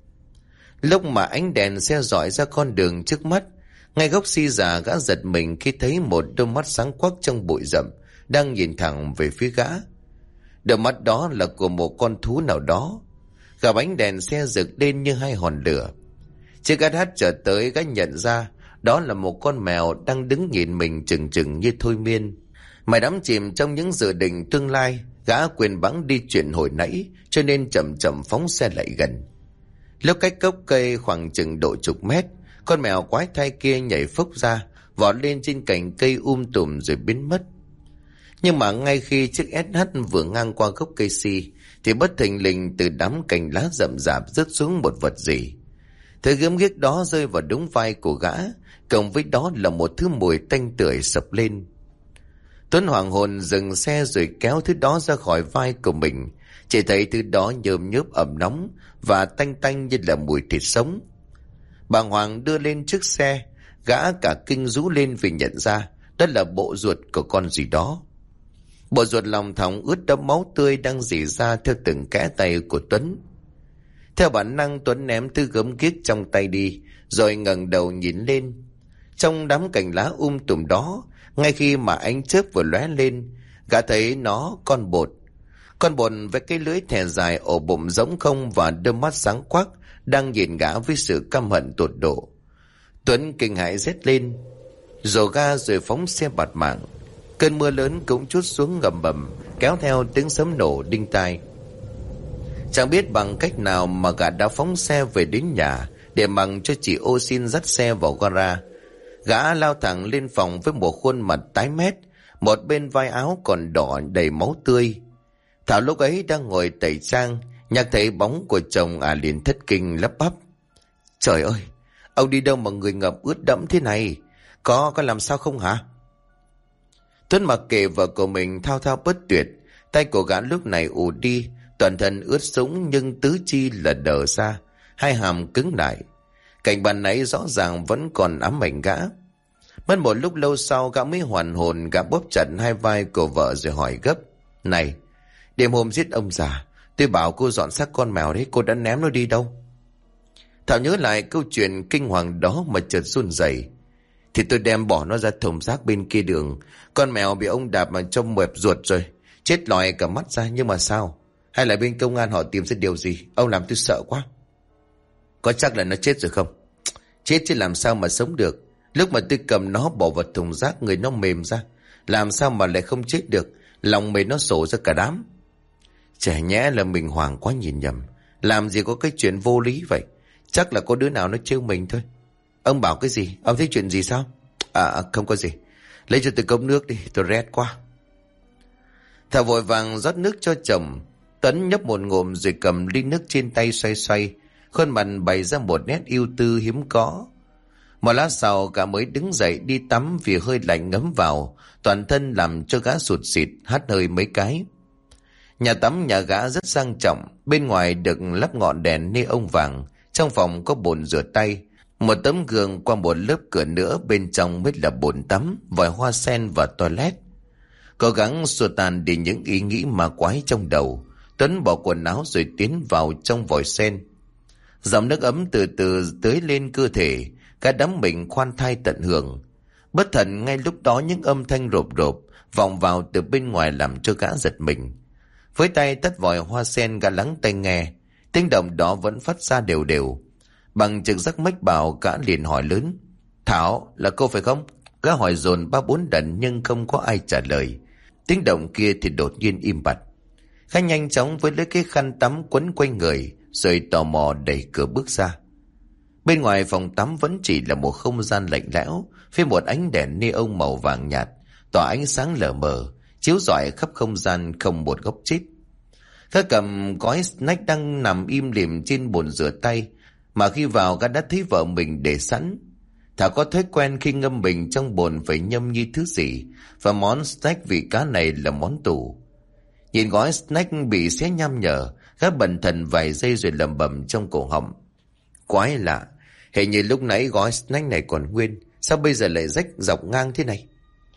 S1: Lúc mà ánh đèn xe rọi ra con đường trước mắt, ngay gốc si già gã giật mình khi thấy một đôi mắt sáng quắc trong bụi rậm đang nhìn thẳng về phía gã. Đôi mắt đó là của một con thú nào đó. Gà bánh đèn xe rực lên như hai hòn lửa. Chiếc SH chợt tới, gã nhận ra đó là một con mèo đang đứng nhìn mình chừng chừng như thôi miên. Mày đắm chìm trong những dự định tương lai, gã quên bẵng đi chuyện hồi nãy cho nên chậm chậm phóng xe lại gần. Lúc cách gốc cây khoảng chừng độ chục mét, con mèo quái thai kia nhảy phốc ra, vọt lên trên cành cây tùm rồi biến mất. Nhưng mà ngay khi chiếc SH vừa ngang qua gốc cây si thì bất thình lình từ đám cành lá rậm rạp rớt xuống một vật gì. Thứ gớm ghiếc đó rơi vào đúng vai của gã, cộng với đó là một thứ mùi tanh tưởi sập lên. Tuấn hoàng hồn dừng xe rồi kéo thứ đó ra khỏi vai của mình. Chỉ thấy thứ đó nhơm nhớp ẩm nóng và tanh tanh như là mùi thịt sống. Bàng hoàng đưa lên chiếc xe, gã cả kinh rú lên vì nhận ra đó là bộ ruột của con gì đó. Bộ ruột lòng thòng ướt đẫm máu tươi đang rỉ ra theo từng kẽ tay của Tuấn. Theo bản năng Tuấn ném thứ gớm ghiếc trong tay đi, rồi ngẩng đầu nhìn lên. Trong đám cành lá tùm đó, ngay khi mà ánh chớp vừa lóe lên, gã thấy nó con bột. Con bột với cái lưỡi thè dài, ổ bụng rỗng không và đôi mắt sáng quắc đang nhìn gã với sự căm hận tột độ. Tuấn kinh hãi rét lên, rồ ga rồi phóng xe bạt mạng. Cơn mưa lớn cũng trút xuống ngầm bầm, kéo theo tiếng sấm nổ đinh tai. Chẳng biết bằng cách nào mà gã đã phóng xe về đến nhà để mặc cho chị Ô xin dắt xe vào gara. Gã lao thẳng lên phòng với một khuôn mặt tái mét, một bên vai áo còn đỏ đầy máu tươi. Thảo lúc ấy đang ngồi tẩy trang, nhạc thấy bóng của chồng liền thất kinh lắp bắp. Trời ơi, ông đi đâu mà người ngập ướt đẫm thế này? Có làm sao không hả? Tuấn mặc kệ vợ của mình thao thao bất tuyệt. Tay của gã lúc này ù đi, toàn thân ướt sũng nhưng tứ chi là đờ ra, hai hàm cứng lại. Cảnh bàn nãy rõ ràng vẫn còn ám ảnh gã. Mất một lúc lâu sau gã mới hoàn hồn, gã bóp chặt hai vai của vợ rồi hỏi gấp. Này, đêm hôm giết ông già, tôi bảo cô dọn xác con mèo đấy, cô đã ném nó đi đâu? Thảo nhớ lại câu chuyện kinh hoàng đó mà chợt run rẩy. Thì tôi đem bỏ nó ra thùng rác bên kia đường. Con mèo bị ông đạp mà trông mẹp ruột rồi, chết lòi cả mắt ra. Nhưng mà sao? Hay là bên công an họ tìm ra điều gì? Ông làm tôi sợ quá. Có chắc là nó chết rồi không? Chết chứ làm sao mà sống được. Lúc mà tôi cầm nó bỏ vào thùng rác, người nó mềm ra, làm sao mà lại không chết được? Lòng mệt nó sổ ra cả đám. Chả nhẽ là mình hoảng quá nhìn nhầm. Làm gì có cái chuyện vô lý vậy. Chắc là có đứa nào nó trêu mình thôi. Ông bảo cái gì? Ông thấy chuyện gì sao? Không có gì. Lấy cho tôi cốc nước đi, tôi rét quá. Thảo vội vàng rót nước cho chồng. Tấn nhấp một ngụm rồi cầm ly nước trên tay xoay xoay, khuôn mặt bày ra một nét ưu tư hiếm có. Một lát sau gã mới đứng dậy đi tắm, vì hơi lạnh ngấm vào toàn thân làm cho gã sụt sịt hắt hơi mấy cái. Nhà tắm nhà gã rất sang trọng, bên ngoài được lắp ngọn đèn neon vàng, trong phòng có bồn rửa tay, một tấm gương qua một lớp cửa nữa, bên trong mới là bồn tắm, vòi hoa sen và toilet. Cố gắng xua tan đi những ý nghĩ ma quái trong đầu, Tuấn bỏ quần áo rồi tiến vào trong vòi sen. Dòng nước ấm từ từ tưới lên cơ thể, cả đám mình khoan thai tận hưởng. Bất thần ngay lúc đó những âm thanh rộp rộp vọng vào từ bên ngoài làm cho gã giật mình. Với tay tắt vòi hoa sen, gã lắng tai nghe, tiếng động đó vẫn phát ra đều đều. Bằng trực giác mách bảo, gã liền hỏi lớn. Thảo, là cô phải không? Gã hỏi dồn 3-4 lần nhưng không có ai trả lời. Tiếng động kia thì đột nhiên im bặt. Gã nhanh chóng với lấy cái khăn tắm quấn quanh người, rồi tò mò đẩy cửa bước ra. Bên ngoài phòng tắm vẫn chỉ là một không gian lạnh lẽo, với một ánh đèn neon màu vàng nhạt tỏa ánh sáng lờ mờ, chiếu rọi khắp không gian không một góc chết. Gã cầm gói snack đang nằm im lìm trên bồn rửa tay, mà khi vào gã đã thấy vợ mình để sẵn. Thảo có thói quen khi ngâm mình trong bồn phải nhâm nhi thứ gì, và món snack vị cá này là món tủ. Nhìn gói snack bị xé nham nhở, gã bần thần vài giây rồi lẩm bẩm trong cổ họng. Quái lạ, hình như lúc nãy gói snack này còn nguyên, sao bây giờ lại rách dọc ngang thế này?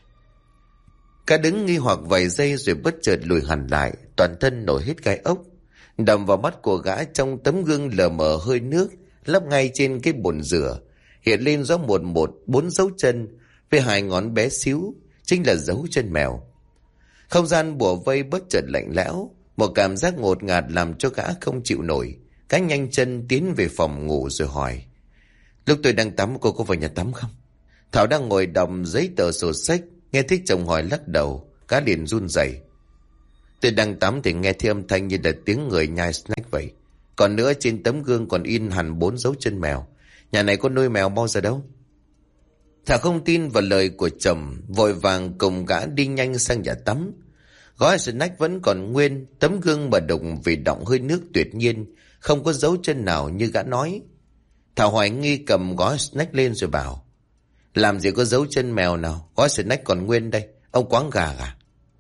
S1: Cả đứng nghi hoặc vài giây rồi bất chợt lùi hẳn lại, toàn thân nổi hết gai ốc. Đầm vào mắt của gã trong tấm gương lờ mờ hơi nước lấp ngay trên cái bồn rửa, hiện lên rõ một 4 dấu chân với 2 ngón bé xíu, chính là dấu chân mèo. Không gian bủa vây bất chợt lạnh lẽo, một cảm giác ngột ngạt làm cho gã không chịu nổi. Gã nhanh chân tiến về phòng ngủ rồi hỏi. Lúc tôi đang tắm, cô có vào nhà tắm không? Thảo đang ngồi đọc giấy tờ sổ sách, nghe thấy chồng hỏi lắc đầu, gã liền run rẩy. Tôi đang tắm thì nghe thấy âm thanh như là tiếng người nhai snack vậy. Còn nữa, trên tấm gương còn in hẳn 4 dấu chân mèo. Nhà này có nuôi mèo bao giờ đâu? Thảo không tin vào lời của chồng, vội vàng cùng gã đi nhanh sang nhà tắm. Gói snack vẫn còn nguyên, tấm gương mà đụng vì đọng hơi nước tuyệt nhiên, không có dấu chân nào như gã nói. Thảo hoài nghi cầm gói snack lên rồi bảo. Làm gì có dấu chân mèo nào, gói snack còn nguyên đây, ông quáng gà à?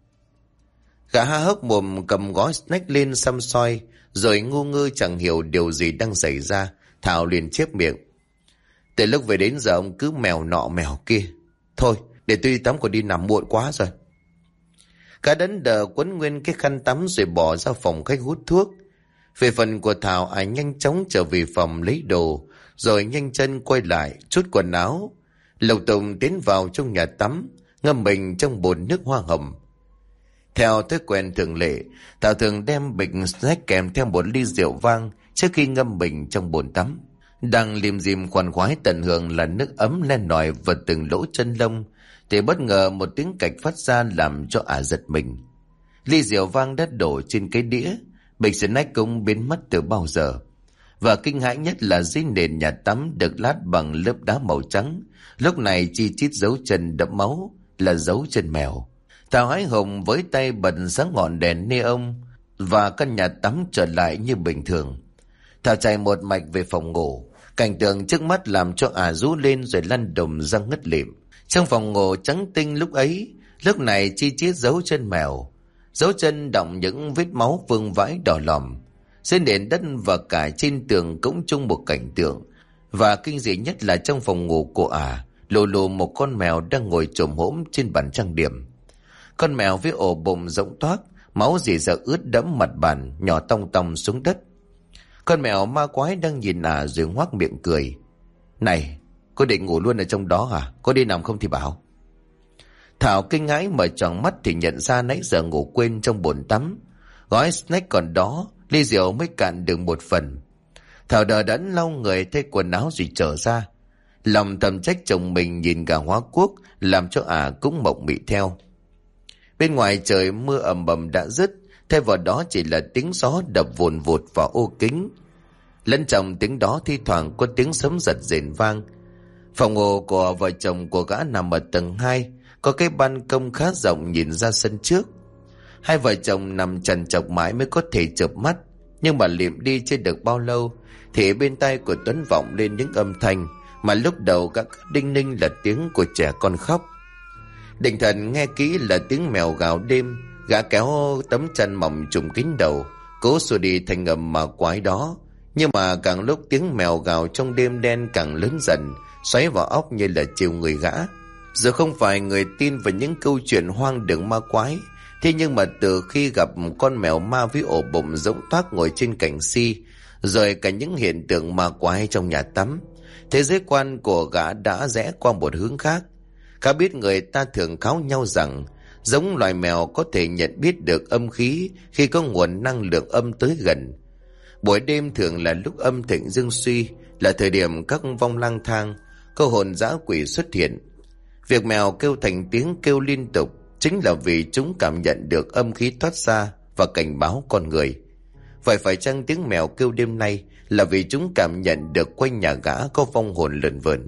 S1: Gã há hốc mồm cầm gói snack lên xăm soi, rồi ngu ngơ chẳng hiểu điều gì đang xảy ra. Thảo liền chép miệng. Từ lúc về đến giờ ông cứ mèo nọ mèo kia. Thôi, để tôi đi tắm, còn đi nằm muộn quá rồi. Cả đấn đờ quấn nguyên cái khăn tắm rồi bỏ ra phòng khách hút thuốc. Về phần của Thảo, ai nhanh chóng trở về phòng lấy đồ, rồi nhanh chân quay lại trút quần áo, lục tùng tiến vào trong nhà tắm, ngâm mình trong bồn nước hoa hồng. Theo thói quen thường lệ, Thảo thường đem bịch snack kèm theo một ly rượu vang trước khi ngâm mình trong bồn tắm. Đang liêm diêm khoan khoái tận hưởng là nước ấm len lỏi vào từng lỗ chân lông, thì bất ngờ một tiếng cạch phát ra làm cho ả giật mình. Ly rượu vang đã đổ trên cái đĩa, bịch snack cũng biến mất từ bao giờ. Và kinh hãi nhất là dưới nền nhà tắm được lát bằng lớp đá màu trắng, lúc này chi chít dấu chân đẫm máu, là dấu chân mèo. Thảo hái hùng với tay bật sáng ngọn đèn neon và căn nhà tắm trở lại như bình thường. Thảo chạy một mạch về phòng ngủ, Cảnh tượng trước mắt làm cho rú lên rồi lăn đùng ra ngất lịm. Trong phòng ngủ trắng tinh lúc này chi chít dấu chân mèo. Dấu chân đọng những vết máu vương vãi đỏ lòm. Dưới nền đất và cả trên tường cũng chung một cảnh tượng. Và kinh dị nhất là trong phòng ngủ của lù lù một con mèo đang ngồi chồm hổm trên bàn trang điểm. Con mèo với ổ bụng rỗng toác, máu rỉ ra ướt đẫm mặt bàn, nhỏ tong tong xuống đất. Con mèo ma quái đang nhìn rồi ngoác miệng cười. Này, cô định ngủ luôn ở trong đó hả? Có đi nằm không thì bảo. Thảo kinh hãi mở tròn mắt thì nhận ra nãy giờ ngủ quên trong bồn tắm. Gói snack còn đó, ly rượu mới cạn được một phần. Thảo đờ đẫn lau người thay quần áo rồi trở ra. Lòng thầm trách chồng mình nhìn cả hóa quốc, làm cho cũng mộng mị theo. Bên ngoài trời mưa ầm ầm đã dứt, thay vào đó chỉ là tiếng gió đập vùn vụt vào ô kính. Lẫn trong tiếng đó thi thoảng có tiếng sấm giật rền vang. Phòng ngủ của vợ chồng của gã nằm ở tầng 2, có cái ban công khá rộng nhìn ra sân trước. Hai vợ chồng nằm trằn trọc mãi mới có thể chợp mắt, nhưng mà liệm đi chưa được bao lâu thì bên tai của Tuấn vọng lên những âm thanh mà lúc đầu gã đinh ninh là tiếng của trẻ con khóc. Định thần nghe kỹ là tiếng mèo gào đêm. Gã kéo tấm chăn mỏng trùm kín đầu, cố xua đi thành âm ma quái đó. Nhưng mà càng lúc tiếng mèo gào trong đêm đen càng lớn dần, xoáy vào óc như là chiều người gã. Giờ không phải người tin vào những câu chuyện hoang đường ma quái, thế nhưng mà từ khi gặp con mèo ma với ổ bụng rỗng toác ngồi trên cành si, rồi cả những hiện tượng ma quái trong nhà tắm, thế giới quan của gã đã rẽ qua một hướng khác. Gã biết người ta thường kháo nhau rằng giống loài mèo có thể nhận biết được âm khí khi có nguồn năng lượng âm tới gần. Buổi đêm thường là lúc âm thịnh dương suy, là thời điểm các vong lang thang, câu hồn dã quỷ xuất hiện. Việc mèo kêu thành tiếng kêu liên tục chính là vì chúng cảm nhận được âm khí thoát ra và cảnh báo con người. Vậy phải chăng tiếng mèo kêu đêm nay là vì chúng cảm nhận được quanh nhà gã có vong hồn lượn vờn?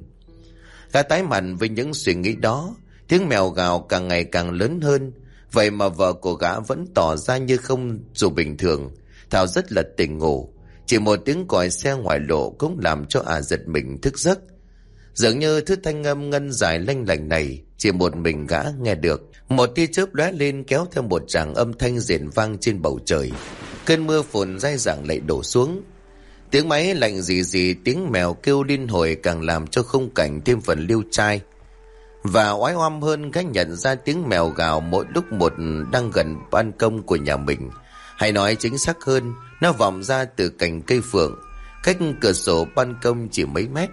S1: Gã tái mặt với những suy nghĩ đó. Tiếng mèo gào càng ngày càng lớn hơn. Vậy mà vợ của gã vẫn tỏ ra như không dù bình thường. Thảo rất là tỉnh ngủ. Chỉ một tiếng còi xe ngoài lộ cũng làm cho giật mình thức giấc. Dường như thứ thanh âm ngân dài lanh lành này chỉ một mình gã nghe được. Một tia chớp lóe lên kéo theo một tràng âm thanh rền vang trên bầu trời. Cơn mưa phùn dai dẳng lại đổ xuống. Tiếng máy lạnh rì, tiếng mèo kêu liên hồi càng làm cho khung cảnh thêm phần liêu trai. Và oái oăm hơn, gã nhận ra tiếng mèo gào mỗi lúc một đang gần ban công của nhà mình. Hay nói chính xác hơn, nó vọng ra từ cành cây phượng, cách cửa sổ ban công chỉ mấy mét.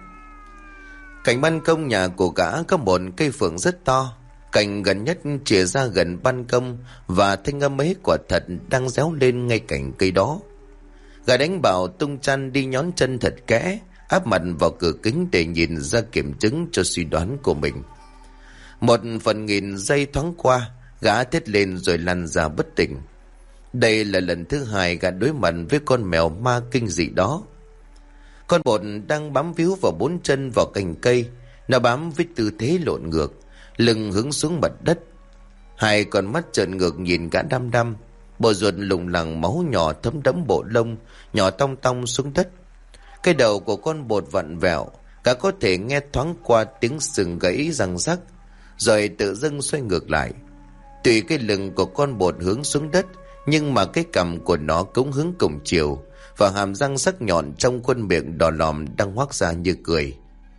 S1: Cạnh ban công nhà của gã có một cây phượng rất to. Cành gần nhất chìa ra gần ban công, và thanh âm ấy quả thật đang réo lên ngay cạnh cây đó. Gã đánh bảo tung chăn đi nhón chân thật kẽ, áp mặt vào cửa kính để nhìn ra kiểm chứng cho suy đoán của mình. Một phần nghìn giây thoáng qua, gã thét lên rồi lăn ra bất tỉnh. Đây là lần thứ hai gã đối mặt với con mèo ma kinh dị đó. Con bột đang bám víu vào bốn chân vào cành cây. Nó bám với tư thế lộn ngược, lưng hướng xuống mặt đất. Hai con mắt trợn ngược nhìn gã đăm đăm. Bộ ruột lủng lẳng máu nhỏ thấm đẫm bộ lông, nhỏ tong tong xuống đất. Cái đầu của con bột vặn vẹo, cả có thể nghe thoáng qua tiếng sừng gãy răng rắc, rồi tự dưng xoay ngược lại. Tùy cái lưng của con bột hướng xuống đất, nhưng mà cái cằm của nó cũng hướng cùng chiều, và hàm răng sắc nhọn trong khuôn miệng đỏ lòm đang hoác ra như cười.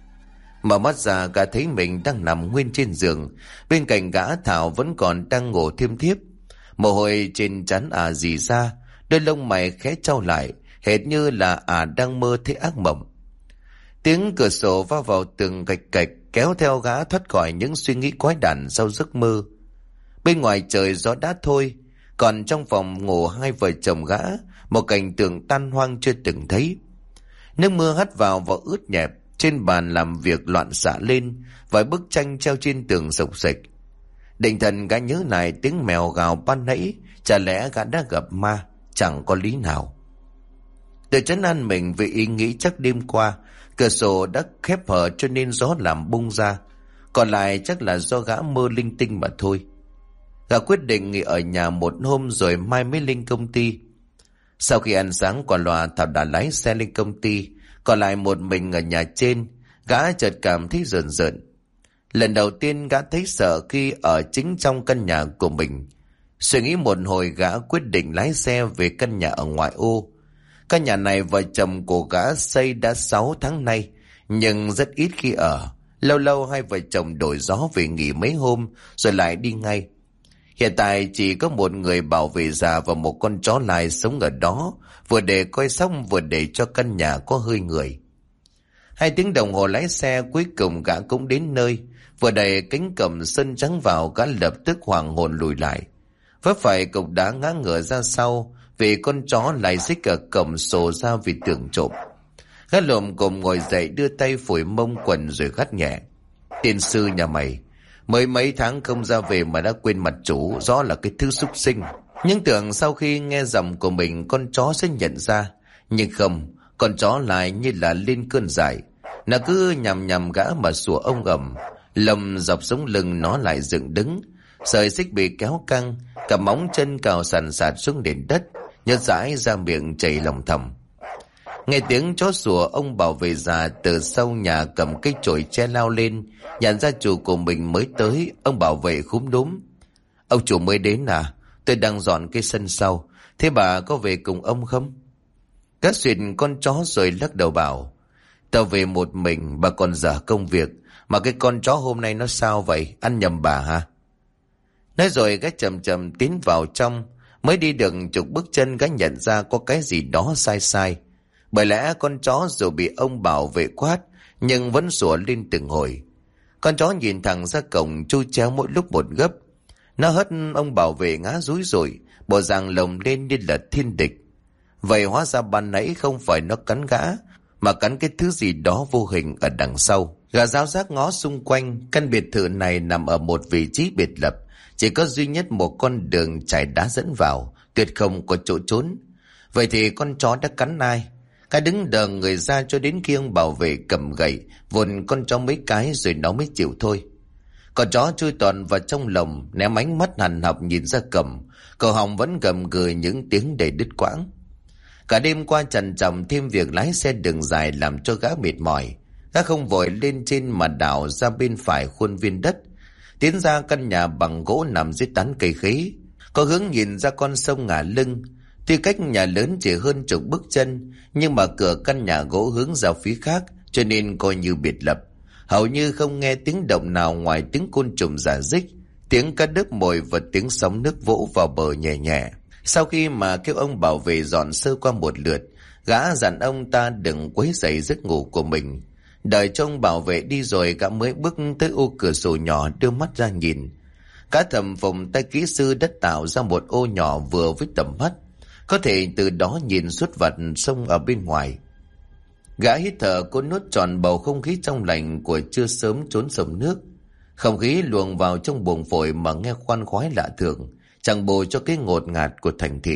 S1: Mở mắt ra, gã thấy mình đang nằm nguyên trên giường. Bên cạnh gã Thảo vẫn còn đang ngủ thiêm thiếp. Mồ hôi trên trán rỉ ra, đôi lông mày khẽ chau lại, hệt như là đang mơ thấy ác mộng. Tiếng cửa sổ va vào tường gạch gạch kéo theo gã thoát khỏi những suy nghĩ quái đản sau giấc mơ. Bên ngoài trời gió đã thôi, còn trong phòng ngủ hai vợ chồng gã, một cảnh tượng tan hoang chưa từng thấy. Nước mưa hắt vào và ướt nhẹp, trên bàn làm việc loạn xạ lên, vài bức tranh treo trên tường sộc sạch. Định thần gã nhớ lại tiếng mèo gào ban nãy, chả lẽ gã đã gặp ma, chẳng có lý nào. Tự trấn an mình vì ý nghĩ chắc đêm qua cửa sổ đã khép hở cho nên gió làm bung ra, còn lại chắc là do gã mơ linh tinh mà thôi. Gã quyết định nghỉ ở nhà một hôm rồi mai mới lên công ty. Sau khi ăn sáng quả loà, Thảo đã lái xe lên công ty, Còn lại một mình ở nhà trên, gã chợt cảm thấy rợn rợn. Lần đầu tiên gã thấy sợ khi ở chính trong căn nhà của mình. Suy nghĩ một hồi, gã quyết định lái xe về căn nhà ở ngoại ô. Căn nhà này vợ chồng của gã xây đã 6 tháng nay, nhưng rất ít khi ở. Lâu lâu hai vợ chồng đổi gió về nghỉ mấy hôm rồi lại đi ngay. Hiện tại chỉ có một người bảo vệ già và một con chó lai sống ở đó, vừa để coi sóc vừa để cho căn nhà có hơi người. 2 tiếng đồng hồ lái xe, cuối cùng gã cũng đến nơi. Vừa đẩy cánh cổng sân trắng vào, gã lập tức hoàng hồn lùi lại. Vấp phải cục đá ngã ngửa ra sau, vì con chó lại xích ở cổng sổ ra vì tưởng trộm. Gã lồm cồm ngồi dậy, đưa tay phủi mông quần rồi gắt nhẹ: "Tiên sư nhà mày, mới mấy tháng không ra về mà đã quên mặt chủ, rõ là cái thứ súc sinh." Nhưng tưởng sau khi nghe giọng của mình con chó sẽ nhận ra, nhưng không, con chó lại như là lên cơn dại. Nó cứ nhằm nhằm gã mà sủa ông ầm, lồng dọc sống lưng nó lại dựng đứng, sợi xích bị kéo căng, cả móng chân cào sàn sạt xuống nền đất, nhớt dãi ra miệng chảy lòng thầm. Nghe tiếng chó sủa, ông bảo vệ già từ sau nhà cầm cái chổi che lao lên, nhận ra chủ của mình mới tới. Ông bảo vệ khúm núm: "Ông chủ mới đến à? Tôi đang dọn cái sân sau, thế bà có về cùng ông không?" Cát xuyên con chó rồi lắc đầu bảo: "Tao về một mình, bà còn dở công việc. Mà cái con chó hôm nay nó sao vậy? Ăn nhầm bà hả?" Nói rồi gã chậm chậm tiến vào trong. Mới đi được chục bước chân, gã nhận ra có cái gì đó sai sai. Bởi lẽ con chó dù bị ông bảo vệ quát nhưng vẫn sủa lên từng hồi. Con chó nhìn thẳng ra cổng, chu chéo mỗi lúc một gấp. Nó hất ông bảo vệ ngã rúi rủi, bộ dạng lồng lên như là thiên địch. Vậy hóa ra ban nãy không phải nó cắn gã, mà cắn cái thứ gì đó vô hình ở đằng sau. Gã giáo giác ngó xung quanh. Căn biệt thự này nằm ở một vị trí biệt lập, chỉ có duy nhất một con đường chảy đá dẫn vào, tuyệt không có chỗ trốn. Vậy thì con chó đã cắn ai? Gã đứng đờ người ra cho đến khi ông bảo vệ cầm gậy vồn con chó mấy cái rồi nó mới chịu thôi. Con chó chui toàn vào trong lồng, ném ánh mắt hằn học nhìn ra cổng, cổ họng vẫn gầm gừ những tiếng đầy đứt quãng. Cả đêm qua trằn trọc thêm việc lái xe đường dài làm cho gã mệt mỏi. Gã không vội lên trên mà đảo ra bên phải khuôn viên đất, tiến ra căn nhà bằng gỗ nằm dưới tán cây khế, có hướng nhìn ra con sông Ngả Lưng. Tuy cách nhà lớn chỉ hơn chục bước chân, nhưng mà cửa căn nhà gỗ hướng ra phía khác, cho nên coi như biệt lập. Hầu như không nghe tiếng động nào ngoài tiếng côn trùng rả rích, tiếng cá đớp mồi và tiếng sóng nước vỗ vào bờ nhẹ nhẹ. Sau khi mà kêu ông bảo vệ dọn sơ qua một lượt, gã dặn ông ta đừng quấy rầy giấc ngủ của mình. Đợi cho ông bảo vệ đi rồi, gã mới bước tới ô cửa sổ nhỏ, đưa mắt ra nhìn. Gã thầm phụng tay kỹ sư đất tạo ra một ô nhỏ vừa với tầm mắt, có thể từ đó nhìn suốt vặt sông ở bên ngoài. Gã hít thở cố nuốt trọn bầu không khí trong lành của trưa sớm trốn sông nước. Không khí luồng vào trong buồng phổi mà nghe khoan khoái lạ thường, chẳng bù cho cái ngột ngạt của thành thị.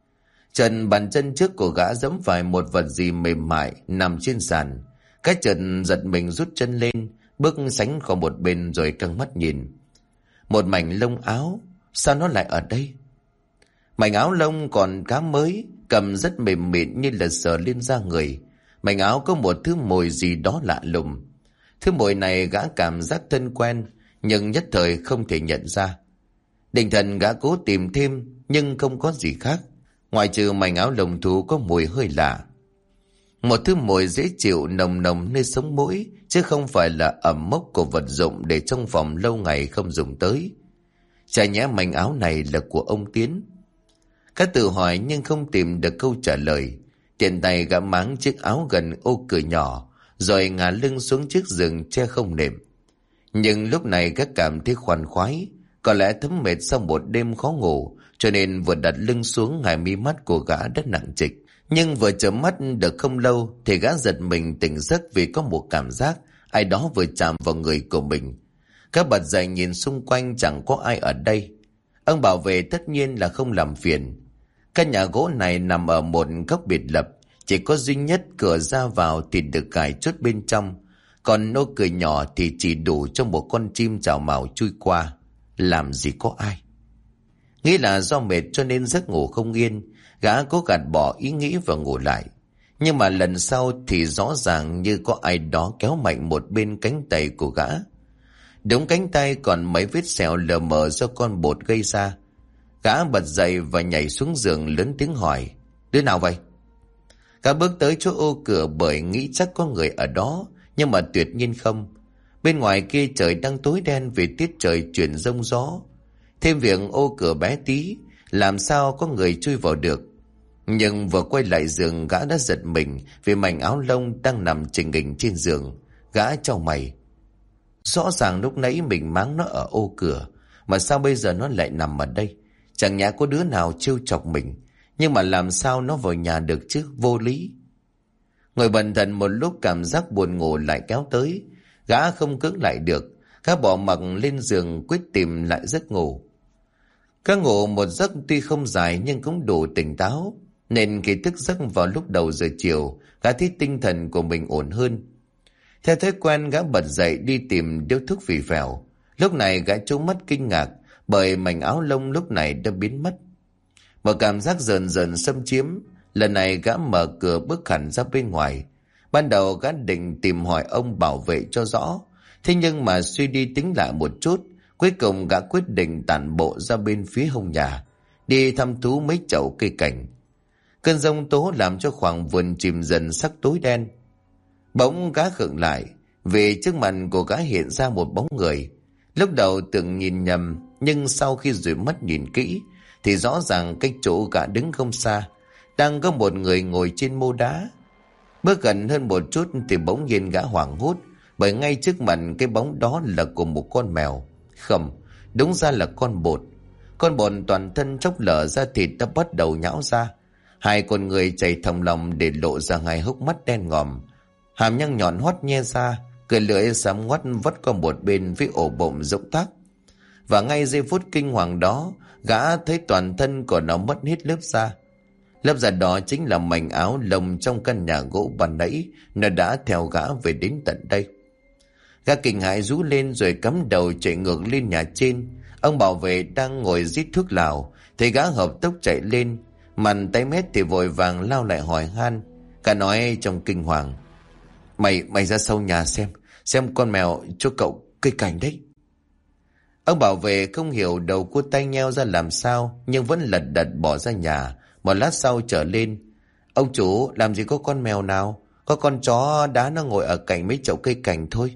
S1: Bàn chân trước của gã giẫm phải một vật gì mềm mại nằm trên sàn. Cái chợt giật mình rút chân lên, bước sánh khỏi một bên rồi căng mắt nhìn. Một mảnh lông áo, sao nó lại ở đây? Mảnh áo lông còn khá mới, cầm rất mềm mịn như là sờ lên da người. Mảnh áo có một thứ mùi gì đó lạ lùng. Thứ mùi này gã cảm giác thân quen, nhưng nhất thời không thể nhận ra. Định thần gã cố tìm thêm, nhưng không có gì khác, ngoại trừ mảnh áo lông thú có mùi hơi lạ. Một thứ mùi dễ chịu nồng nồng nơi sống mũi, chứ không phải là ẩm mốc của vật dụng để trong phòng lâu ngày không dùng tới. Chả nhẽ mảnh áo này là của ông Tiến? Các tự hỏi nhưng không tìm được câu trả lời. Tiện tay gã máng chiếc áo gần ô cửa nhỏ, rồi ngả lưng xuống chiếc giường che không nệm. Nhưng lúc này gã cảm thấy khoan khoái, có lẽ thấm mệt sau một đêm khó ngủ, cho nên vừa đặt lưng xuống, hai mí mắt của gã đã nặng trịch. Nhưng vừa chớm mắt được không lâu thì gã giật mình tỉnh giấc vì có một cảm giác ai đó vừa chạm vào người của mình. Gã bật dậy nhìn xung quanh, chẳng có ai ở đây. Ông bảo vệ tất nhiên là không làm phiền. Căn nhà gỗ này nằm ở một góc biệt lập, chỉ có duy nhất cửa ra vào thì được cài chốt bên trong, còn ô cửa nhỏ thì chỉ đủ cho một con chim chào mào chui qua. Làm gì có ai? Nghĩ là do mệt cho nên giấc ngủ không yên, gã cố gạt bỏ ý nghĩ và ngủ lại. Nhưng mà lần sau thì rõ ràng như có ai đó kéo mạnh một bên cánh tay của gã. Đúng cánh tay còn mấy vết sẹo lờ mờ do con bột gây ra. Gã bật dậy và nhảy xuống giường lớn tiếng hỏi: đứa nào vậy? Gã bước tới chỗ ô cửa bởi nghĩ chắc có người ở đó, nhưng mà tuyệt nhiên không. Bên ngoài kia trời đang tối đen vì tiết trời chuyển giông gió. Thêm việc ô cửa bé tí, làm sao có người chui vào được. Nhưng vừa quay lại giường, gã đã giật mình vì mảnh áo lông đang nằm chình nghình trên giường. Gã chau mày. Rõ ràng lúc nãy mình máng nó ở ô cửa, mà sao bây giờ nó lại nằm ở đây? Chẳng nhẽ có đứa nào trêu chọc mình. Nhưng mà làm sao nó vào nhà được chứ, vô lý. Ngồi bần thần một lúc, cảm giác buồn ngủ lại kéo tới. Gã không cưỡng lại được, gã bỏ mặc lên giường quyết tìm lại giấc ngủ. Gã ngủ một giấc tuy không dài nhưng cũng đủ tỉnh táo, nên khi thức giấc vào lúc đầu giờ chiều, gã thấy tinh thần của mình ổn hơn. Theo thói quen, gã bật dậy đi tìm điếu thuốc phì phèo. Lúc này gã trố mắt kinh ngạc bởi mảnh áo lông lúc này đã biến mất. Một cảm giác rờn rợn xâm chiếm. Lần này gã mở cửa bước hẳn ra bên ngoài. Ban đầu gã định tìm hỏi ông bảo vệ cho rõ, thế nhưng mà suy đi tính lại một chút, cuối cùng gã quyết định tản bộ ra bên phía hông nhà, đi thăm thú mấy chậu cây cảnh. Cơn giông tố làm cho khoảng vườn chìm dần sắc tối đen. Bỗng gã khựng lại vì trước mặt của gã hiện ra một bóng người. Lúc đầu tưởng nhìn nhầm, nhưng sau khi dụi mắt nhìn kỹ thì rõ ràng cách chỗ gã đứng không xa đang có một người ngồi trên mô đá. Bước gần hơn một chút thì bỗng nhiên gã hoảng hốt, bởi ngay trước mặt cái bóng đó là của một con mèo. Không, đúng ra là con bột. Con bột toàn thân chốc lở ra thịt đã bắt đầu nhão ra. Hai con người chảy thòng lòng để lộ ra hai hốc mắt đen ngòm, hàm răng nhọn hoắt nhe ra, cười lưỡi sám ngoắt vắt qua một bên với ổ bụng rỗng tắc. Và ngay giây phút kinh hoàng đó, gã thấy toàn thân của nó mất hết lớp da. Lớp da đó chính là mảnh áo lông trong căn nhà gỗ ban nãy nó đã theo gã về đến tận đây. Gã kinh hãi rú lên rồi cắm đầu chạy ngược lên nhà trên. Ông bảo vệ đang ngồi rít thuốc lào thấy gã hợp tốc chạy lên, mặt tái mét thì vội vàng lao lại hỏi han. Gã nói trong kinh hoàng: Mày ra sau nhà xem con mèo cho cậu cây cảnh đấy. Ông bảo vệ không hiểu đầu cua tay nheo ra làm sao, nhưng vẫn lật đật bỏ ra nhà. Một lát sau trở lên: ông chủ, làm gì có con mèo nào, có con chó đá nó ngồi ở cạnh mấy chậu cây cảnh thôi.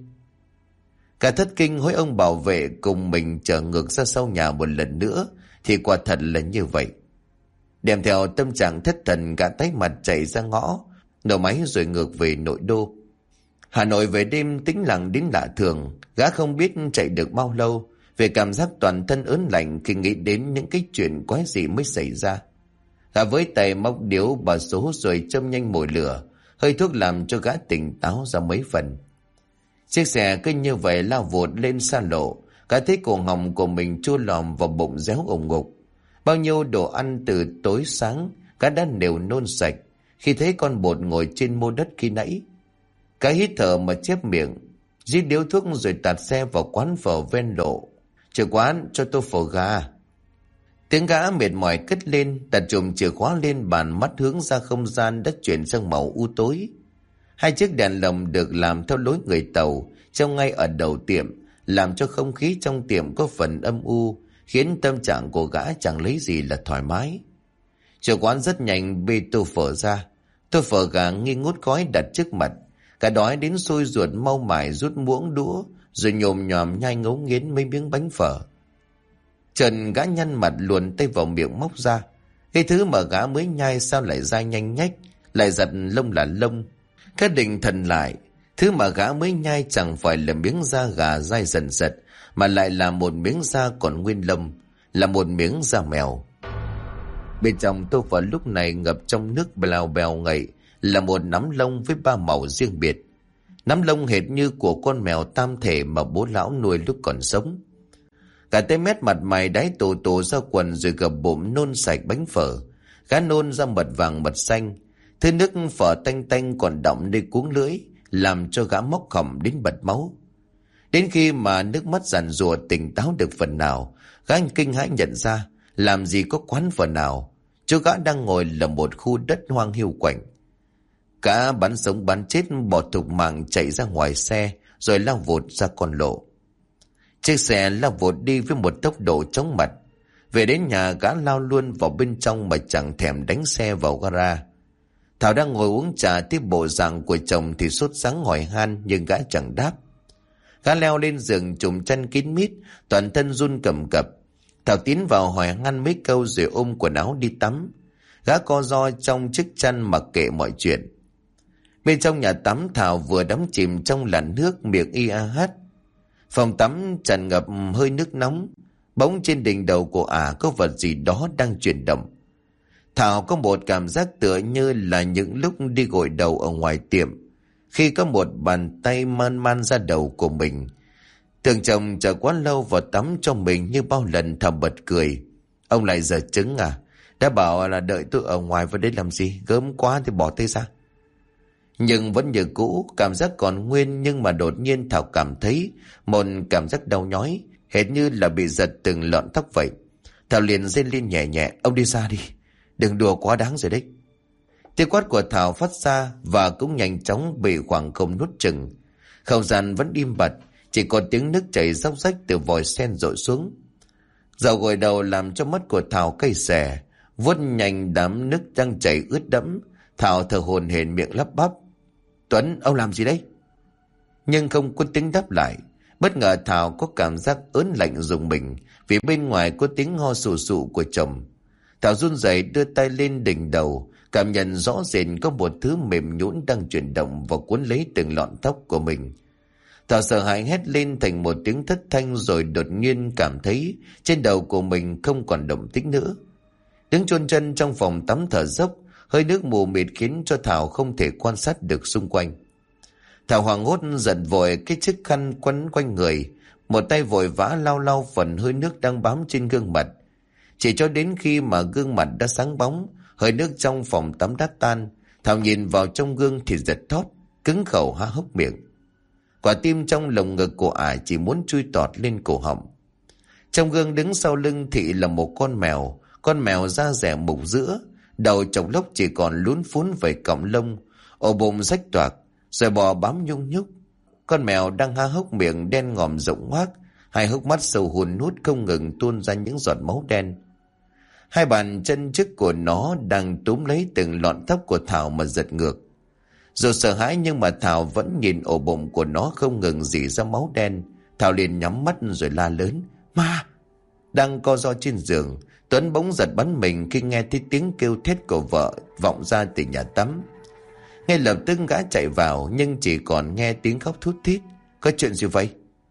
S1: Cả thất kinh hối ông bảo vệ cùng mình trở ngược ra sau nhà một lần nữa, thì quả thật là như vậy. Đem theo tâm trạng thất thần, gã tái mặt chạy ra ngõ, nổ máy rồi ngược về nội đô. Hà Nội về đêm tĩnh lặng đến lạ thường. Gã không biết chạy được bao lâu, về cảm giác toàn thân ớn lạnh khi nghĩ đến những cái chuyện quái dị mới xảy ra. Gã với tay móc điếu bà số rồi châm nhanh mồi lửa, hơi thuốc làm cho gã tỉnh táo ra mấy phần. Chiếc xe cứ như vậy lao vụt lên xa lộ. Gã thấy cổ họng của mình chua lòm vào bụng réo ủng ngục. Bao nhiêu đồ ăn từ tối sáng gã đã đều nôn sạch khi thấy con bột ngồi trên mô đất khi nãy. Gã hít thở mà chép miệng, rít điếu thuốc rồi tạt xe vào quán phở ven lộ. Chìa quán cho tôi phở gà. Tiếng gã mệt mỏi cất lên, đặt chùm chìa khóa lên bàn, mắt hướng ra không gian đã chuyển sang màu u tối. Hai chiếc đèn lồng được làm theo lối người Tàu treo ngay ở đầu tiệm, làm cho không khí trong tiệm có phần âm u, khiến tâm trạng của gã chẳng lấy gì là thoải mái. Chìa quán rất nhanh bê tô phở ra. Tô phở gà nghi ngút khói đặt trước mặt. Cả đói đến sôi ruột mau mải rút muỗng đũa rồi nhồm nhòm nhai ngấu nghiến mấy miếng bánh phở. Trần gã nhăn mặt luồn tay vào miệng móc ra. Cái thứ mà gã mới nhai sao lại dai nhanh nhách, lại giật lông là lông. Cái định thần lại, thứ mà gã mới nhai chẳng phải là miếng da gà dai dần dật, mà lại là một miếng da còn nguyên lông, là một miếng da mèo. Bên trong tô phở lúc này ngập trong nước bèo bèo ngậy, là một nắm lông với ba màu riêng biệt. Nắm lông hệt như của con mèo tam thể mà bố lão nuôi lúc còn sống. Cả tay mét mặt mày đáy tổ tổ ra quần rồi gập bụng nôn sạch bánh phở. Gã nôn ra mật vàng mật xanh. Thứ nước phở tanh tanh còn đọng nơi cuống lưỡi, làm cho gã móc họng đến bật máu. Đến khi mà nước mắt giàn giụa tỉnh táo được phần nào, gã kinh hãi nhận ra làm gì có quán phở nào. Chỗ gã đang ngồi là một khu đất hoang hiu quạnh. Gã bắn sống bắn chết bỏ thục mạng chạy ra ngoài xe rồi lao vụt ra con lộ. Chiếc xe lao vụt đi với một tốc độ chóng mặt. Về đến nhà gã lao luôn vào bên trong mà chẳng thèm đánh xe vào gara. Thảo đang ngồi uống trà tiếp bộ dạng của chồng thì sốt sắng hỏi han nhưng gã chẳng đáp. Gã leo lên giường trùm chăn kín mít, toàn thân run cầm cập. Thảo tiến vào hỏi han mấy câu rồi ôm quần áo đi tắm. Gã co ro trong chiếc chăn mặc kệ mọi chuyện. Bên trong nhà tắm Thảo vừa đắm chìm trong làn nước miệng y a hắt. Phòng tắm tràn ngập hơi nước nóng. Bỗng trên đỉnh đầu của ả có vật gì đó đang chuyển động. Thảo có một cảm giác tựa như là những lúc đi gội đầu ở ngoài tiệm, khi có một bàn tay man man ra đầu của mình. Tưởng chồng chờ quá lâu vào tắm cho mình như bao lần. Thảo bật cười. Ông lại giờ trứng à? Đã bảo là đợi tôi ở ngoài vào đây làm gì? Gớm quá thì bỏ tay ra. Nhưng vẫn như cũ, cảm giác còn nguyên, nhưng mà đột nhiên Thảo cảm thấy một cảm giác đau nhói, hệt như là bị giật từng lọn tóc vậy. Thảo liền rên lên nhẹ nhẹ. Ông đi ra đi, đừng đùa quá đáng rồi đấy. Tiếng quát của Thảo phát ra và cũng nhanh chóng bị khoảng không nuốt chừng. Không gian vẫn im bặt, chỉ có tiếng nước chảy róc rách từ vòi sen dội xuống. Dầu gội đầu làm cho mắt của Thảo cay xè, vuốt nhanh đám nước đang chảy ướt đẫm. Thảo thở hổn hển miệng lắp bắp. Tuấn, ông làm gì đấy? Nhưng không có tiếng đáp lại. Bất ngờ Thảo có cảm giác ớn lạnh rùng mình vì bên ngoài có tiếng ho sù sụ của chồng. Thảo run rẩy đưa tay lên đỉnh đầu, cảm nhận rõ rệt có một thứ mềm nhũn đang chuyển động và cuốn lấy từng lọn tóc của mình. Thảo sợ hãi hét lên thành một tiếng thất thanh rồi đột nhiên cảm thấy trên đầu của mình không còn động tĩnh nữa. Đứng chôn chân trong phòng tắm thở dốc, hơi nước mù mịt khiến cho Thảo không thể quan sát được xung quanh. Thảo hoảng hốt giật vội cái chiếc khăn quấn quanh người, một tay vội vã lau lau phần hơi nước đang bám trên gương mặt. Chỉ cho đến khi mà gương mặt đã sáng bóng, hơi nước trong phòng tắm đã tan, Thảo nhìn vào trong gương thì giật thót, cứng khẩu há hốc miệng. Quả tim trong lồng ngực của ả chỉ muốn chui tọt lên cổ họng. Trong gương đứng sau lưng Thị là một con mèo da dẻ mục giữa, đầu chọc lốc chỉ còn lún phún vài cọng lông, ổ bụng rách toạc, rồi bò bám nhung nhúc. Con mèo đang há hốc miệng đen ngòm rộng hoác, hai hốc mắt sâu hun hút không ngừng tuôn ra những giọt máu đen. Hai bàn chân trước của nó đang túm lấy từng lọn tóc của Thảo mà giật ngược. Dù sợ hãi nhưng mà Thảo vẫn nhìn ổ bụng của nó không ngừng rỉ ra máu đen. Thảo liền nhắm mắt rồi la lớn. Ma! Đang co ro trên giường, Tuấn bỗng giật bắn mình khi nghe thấy tiếng kêu thét của vợ vọng ra từ nhà tắm. Ngay lập tức gã chạy vào nhưng chỉ còn nghe tiếng khóc thút thít. Có chuyện gì vậy?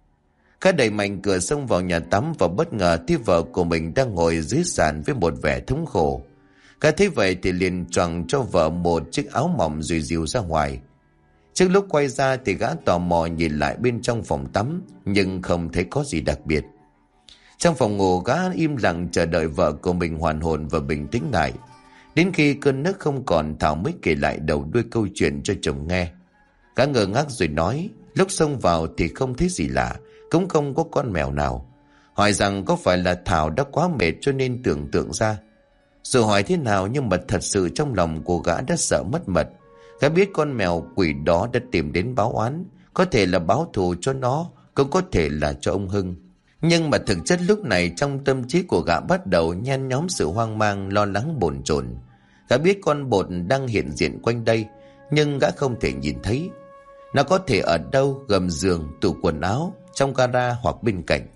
S1: Gã đẩy mạnh cửa xông vào nhà tắm và bất ngờ thấy vợ của mình đang ngồi dưới sàn với một vẻ thống khổ. Gã thấy vậy thì liền choàng cho vợ một chiếc áo mỏng rồi dìu ra ngoài. Trước lúc quay ra thì gã tò mò nhìn lại bên trong phòng tắm nhưng không thấy có gì đặc biệt. Trong phòng ngủ gã im lặng chờ đợi vợ của mình hoàn hồn và bình tĩnh lại. Đến khi cơn nước không còn, Thảo mới kể lại đầu đuôi câu chuyện cho chồng nghe. Gã ngơ ngác rồi nói, lúc xông vào thì không thấy gì lạ, cũng không có con mèo nào. Hỏi rằng có phải là Thảo đã quá mệt cho nên tưởng tượng ra. Dù hỏi thế nào nhưng mà thật sự trong lòng của gã đã sợ mất mật. Gã biết con mèo quỷ đó đã tìm đến báo oán, có thể là báo thù cho nó, cũng có thể là cho ông Hưng. Nhưng mà thực chất lúc này trong tâm trí của gã bắt đầu nhen nhóm sự hoang mang, lo lắng bồn chồn. Gã biết con bột đang hiện diện quanh đây, nhưng gã không thể nhìn thấy. Nó có thể ở đâu, gầm giường, tủ quần áo, trong gara hoặc bên cạnh.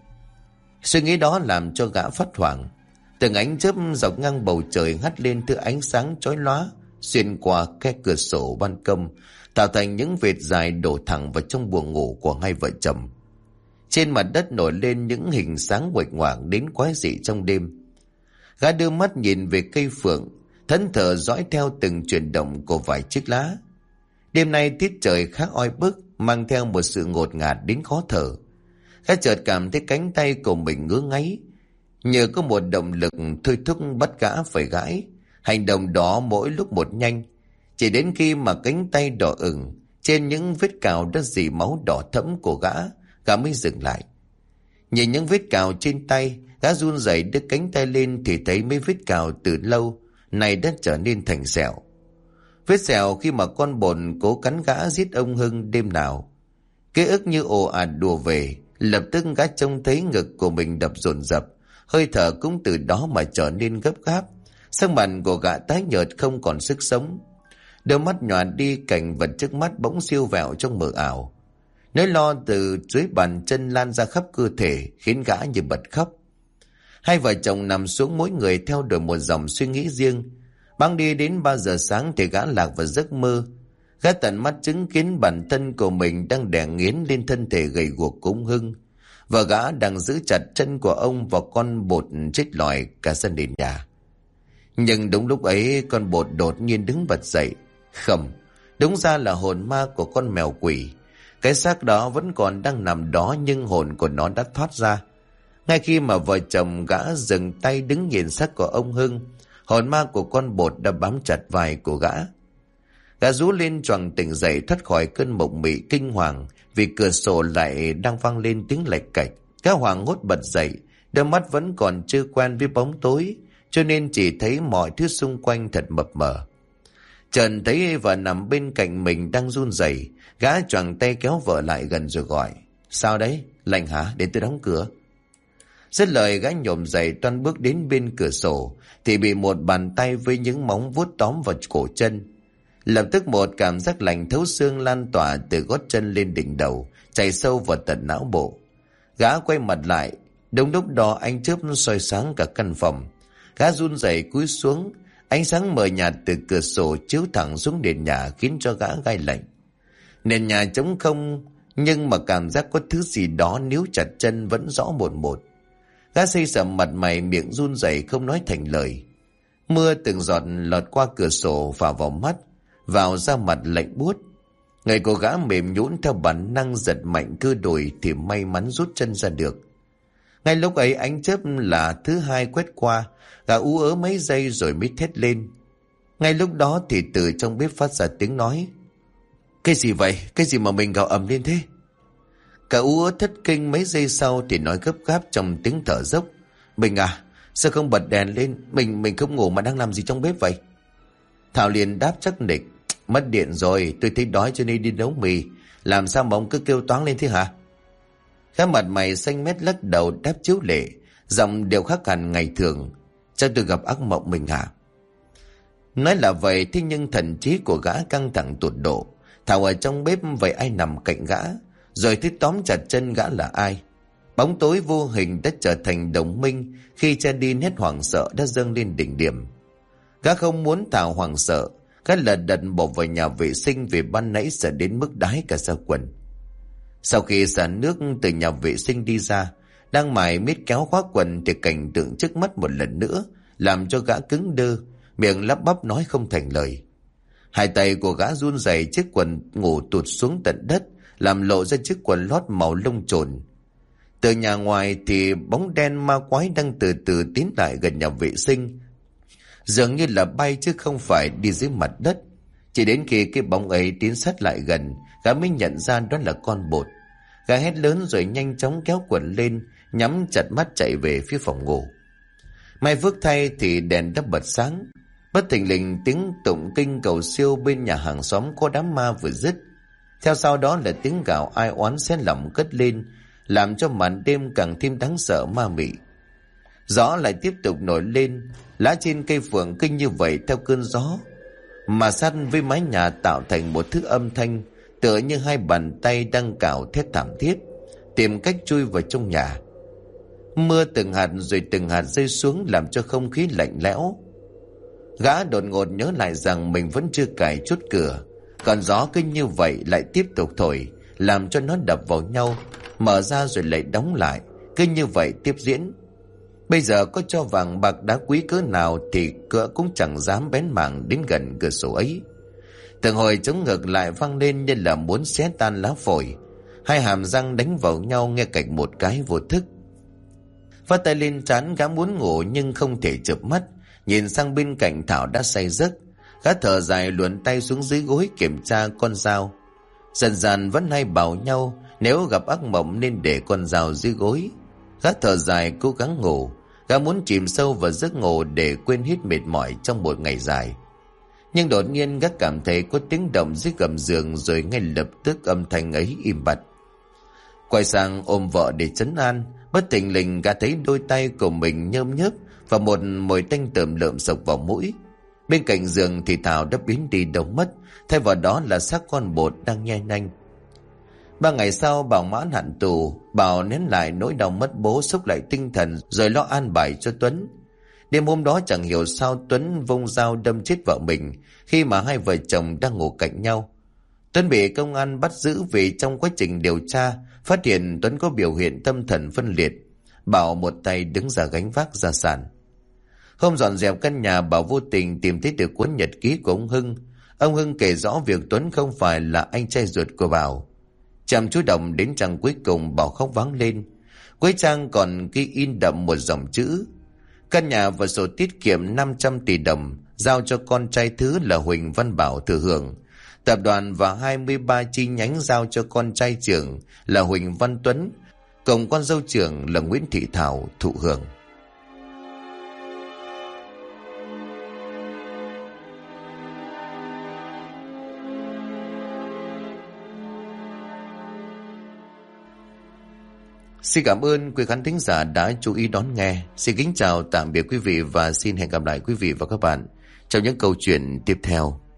S1: Suy nghĩ đó làm cho gã phát hoảng. Từng ánh chớp dọc ngang bầu trời hắt lên thứ ánh sáng chói lóa, xuyên qua khe cửa sổ ban công, tạo thành những vệt dài đổ thẳng vào trong buồng ngủ của hai vợ chồng. Trên mặt đất nổi lên những hình sáng nguệch ngoạc đến quái dị trong đêm. Gã đưa mắt nhìn về cây phượng, thẫn thờ dõi theo từng chuyển động của vài chiếc lá. Đêm nay tiết trời khá oi bức, mang theo một sự ngột ngạt đến khó thở. Gã chợt cảm thấy cánh tay của mình ngứa ngáy, nhờ có một động lực thôi thúc bắt gã phải gãi. Hành động đó mỗi lúc một nhanh, chỉ đến khi mà cánh tay đỏ ửng trên những vết cào đã dì máu đỏ thẫm của gã mới dừng lại. Nhìn những vết cào trên tay, gã run rẩy đưa cánh tay lên thì thấy mấy vết cào từ lâu này đã trở nên thành sẹo. Vết sẹo khi mà con bột cố cắn gã giết ông Hưng đêm nào. Ký ức như ồ ạt đùa về. Lập tức gã trông thấy ngực của mình đập dồn dập, hơi thở cũng từ đó mà trở nên gấp gáp. Sắc mặt của gã tái nhợt không còn sức sống. Đôi mắt nhòa đi, cảnh vật trước mắt bỗng siêu vẹo trong mờ ảo. Nỗi lo từ dưới bàn chân lan ra khắp cơ thể, khiến gã như bật khóc. Hai vợ chồng nằm xuống, mỗi người theo đuổi một dòng suy nghĩ riêng. Băng đi đến 3 giờ sáng thì gã lạc vào giấc mơ. Gã tận mắt chứng kiến bản thân của mình đang đè nghiến lên thân thể gầy guộc của ông Hưng, và gã đang giữ chặt chân của ông và con bột chết lòi cả sân đền nhà. Nhưng đúng lúc ấy, con bột đột nhiên đứng bật dậy. Không, đúng ra là hồn ma của con mèo quỷ. Cái xác đó vẫn còn đang nằm đó, nhưng hồn của nó đã thoát ra. Ngay khi mà vợ chồng gã dừng tay đứng nhìn xác của ông Hưng, hồn ma của con bột đã bám chặt vai của gã. Gã rú lên choàng tỉnh dậy, thoát khỏi cơn mộng mị kinh hoàng, vì cửa sổ lại đang vang lên tiếng lạch cạch. Gã hoảng hốt bật dậy, đôi mắt vẫn còn chưa quen với bóng tối, cho nên chỉ thấy mọi thứ xung quanh thật mập mờ. Trần thấy vợ nằm bên cạnh mình đang run rẩy, gã choàng tay kéo vợ lại gần rồi gọi: "Sao đấy, lạnh hả? Để tôi đóng cửa." Dứt lời, gã nhổm dậy toan bước đến bên cửa sổ thì bị một bàn tay với những móng vuốt tóm vào cổ chân. Lập tức một cảm giác lạnh thấu xương lan tỏa từ gót chân lên đỉnh đầu, chảy sâu vào tận não bộ. Gã quay mặt lại, đúng lúc đó ánh chớp soi sáng cả căn phòng. Gã run rẩy cúi xuống, ánh sáng mờ nhạt từ cửa sổ chiếu thẳng xuống nền nhà khiến cho gã gai lạnh. Nền nhà trống không, nhưng mà cảm giác có thứ gì đó níu chặt chân vẫn rõ mồn một. Gã xây sầm mặt mày, miệng run rẩy không nói thành lời. Mưa từng giọt lọt qua cửa sổ phả vào mắt, vào da mặt lạnh buốt. Người của gã mềm nhũn, theo bản năng giật mạnh cơ đùi thì may mắn rút chân ra được. Ngay lúc ấy, ánh chớp là thứ hai quét qua, gã ú ớ mấy giây rồi mới thét lên. Ngay lúc đó thì từ trong bếp phát ra tiếng nói: "Cái gì vậy? Cái gì mà mình gào ầm lên thế?" Cả ú ớ thất kinh mấy giây sau thì nói gấp gáp trong tiếng thở dốc: "Mình à, sao không bật đèn lên? Mình không ngủ mà đang làm gì trong bếp vậy?" Thảo liền đáp chắc nịch: "Mất điện rồi, tôi thấy đói cho nên đi nấu mì. Làm sao mà ông cứ kêu toáng lên thế hả?" Cái mặt mày xanh mét lắc đầu đáp chiếu lệ, giọng đều khác hẳn ngày thường: "Chắc tôi gặp ác mộng mình hả?" Nói là vậy, thế nhưng thần trí của gã căng thẳng tột độ. Thảo ở trong bếp, vậy ai nằm cạnh gã, rồi thấy tóm chặt chân gã là ai? Bóng tối vô hình đã trở thành đồng minh khi che đi nét hoảng sợ đã dâng lên đỉnh điểm. Gã không muốn Thảo hoảng sợ, gã lật đật bỏ vào nhà vệ sinh vì ban nãy sợ đến mức đái cả ra quần. Sau khi xả nước từ nhà vệ sinh đi ra, đang mải miết kéo khóa quần thì cảnh tượng trước mắt một lần nữa làm cho gã cứng đơ, miệng lắp bắp nói không thành lời. Hai tay của gã run rẩy, chiếc quần ngủ tụt xuống tận đất, làm lộ ra chiếc quần lót màu lông chồn. Từ nhà ngoài thì bóng đen ma quái đang từ từ tiến lại gần nhà vệ sinh, dường như là bay chứ không phải đi dưới mặt đất. Chỉ đến khi cái bóng ấy tiến sát lại gần, gã mới nhận ra đó là con bột. Gã hét lớn rồi nhanh chóng kéo quần lên, nhắm chặt mắt chạy về phía phòng ngủ. May phước thay thì đèn đã bật sáng. Bất thình lình tiếng tụng kinh cầu siêu bên nhà hàng xóm có đám ma vừa dứt. Theo sau đó là tiếng gào ai oán xé lòng cất lên, làm cho màn đêm càng thêm đáng sợ ma mị. Gió lại tiếp tục nổi lên, lá trên cây phượng kinh như vậy theo cơn gió, mà sát với mái nhà tạo thành một thứ âm thanh tựa như hai bàn tay đang cào thét thảm thiết, tìm cách chui vào trong nhà. Mưa từng hạt rồi từng hạt rơi xuống làm cho không khí lạnh lẽo. Gã đột ngột nhớ lại rằng mình vẫn chưa cài chốt cửa, còn gió cứ như vậy lại tiếp tục thổi, làm cho nó đập vào nhau, mở ra rồi lại đóng lại, cứ như vậy tiếp diễn. Bây giờ có cho vàng bạc đá quý cỡ nào thì cửa cũng chẳng dám bén mảng đến gần cửa sổ ấy. Từng hồi chống ngực lại vang lên như là muốn xé tan lá phổi. Hai hàm răng đánh vào nhau nghe cạch một cái vô thức. Phát tay lên trán, gã muốn ngủ nhưng không thể chợp mắt. Nhìn sang bên cạnh Thảo đã say giấc, gã thở dài luồn tay xuống dưới gối kiểm tra con dao. Dần dần vẫn hay bảo nhau nếu gặp ác mộng nên để con dao dưới gối. Gã thở dài cố gắng ngủ, gã muốn chìm sâu vào giấc ngủ để quên hết mệt mỏi trong một ngày dài. Nhưng đột nhiên gác cảm thấy có tiếng động dưới gầm giường, rồi ngay lập tức âm thanh ấy im bặt. Quay sang ôm vợ để trấn an, bất thình lình gã thấy đôi tay của mình nhơm nhớp và một mùi tanh tởm lợm sộc vào mũi. Bên cạnh giường thì Thảo đã biến đi đâu mất, thay vào đó là xác con bột đang nhe nanh. 3 ngày sau, Bảo mãn hạn tù. Bảo nén lại nỗi đau mất bố, xúc lại tinh thần rồi lo an bài cho Tuấn. Đêm hôm đó chẳng hiểu sao Tuấn vung dao đâm chết vợ mình khi mà hai vợ chồng đang ngủ cạnh nhau. Tuấn bị công an bắt giữ vì trong quá trình điều tra phát hiện Tuấn có biểu hiện tâm thần phân liệt. Bảo một tay đứng ra gánh vác gia sản. Hôm dọn dẹp căn nhà, Bảo vô tình tìm thấy được cuốn nhật ký của ông Hưng. Ông Hưng kể rõ việc Tuấn không phải là anh trai ruột của Bảo. Chăm chú đọc đến trang cuối cùng, Bảo khóc váng lên. Cuối trang còn ghi in đậm một dòng chữ: căn nhà và sổ tiết kiệm 500 tỷ đồng giao cho con trai thứ là Huỳnh Văn Bảo thừa hưởng. Tập đoàn và 23 chi nhánh giao cho con trai trưởng là Huỳnh Văn Tuấn, cùng con dâu trưởng là Nguyễn Thị Thảo thụ hưởng. Xin cảm ơn quý khán thính giả đã chú ý đón nghe. Xin kính chào tạm biệt quý vị và xin hẹn gặp lại quý vị và các bạn trong những câu chuyện tiếp theo.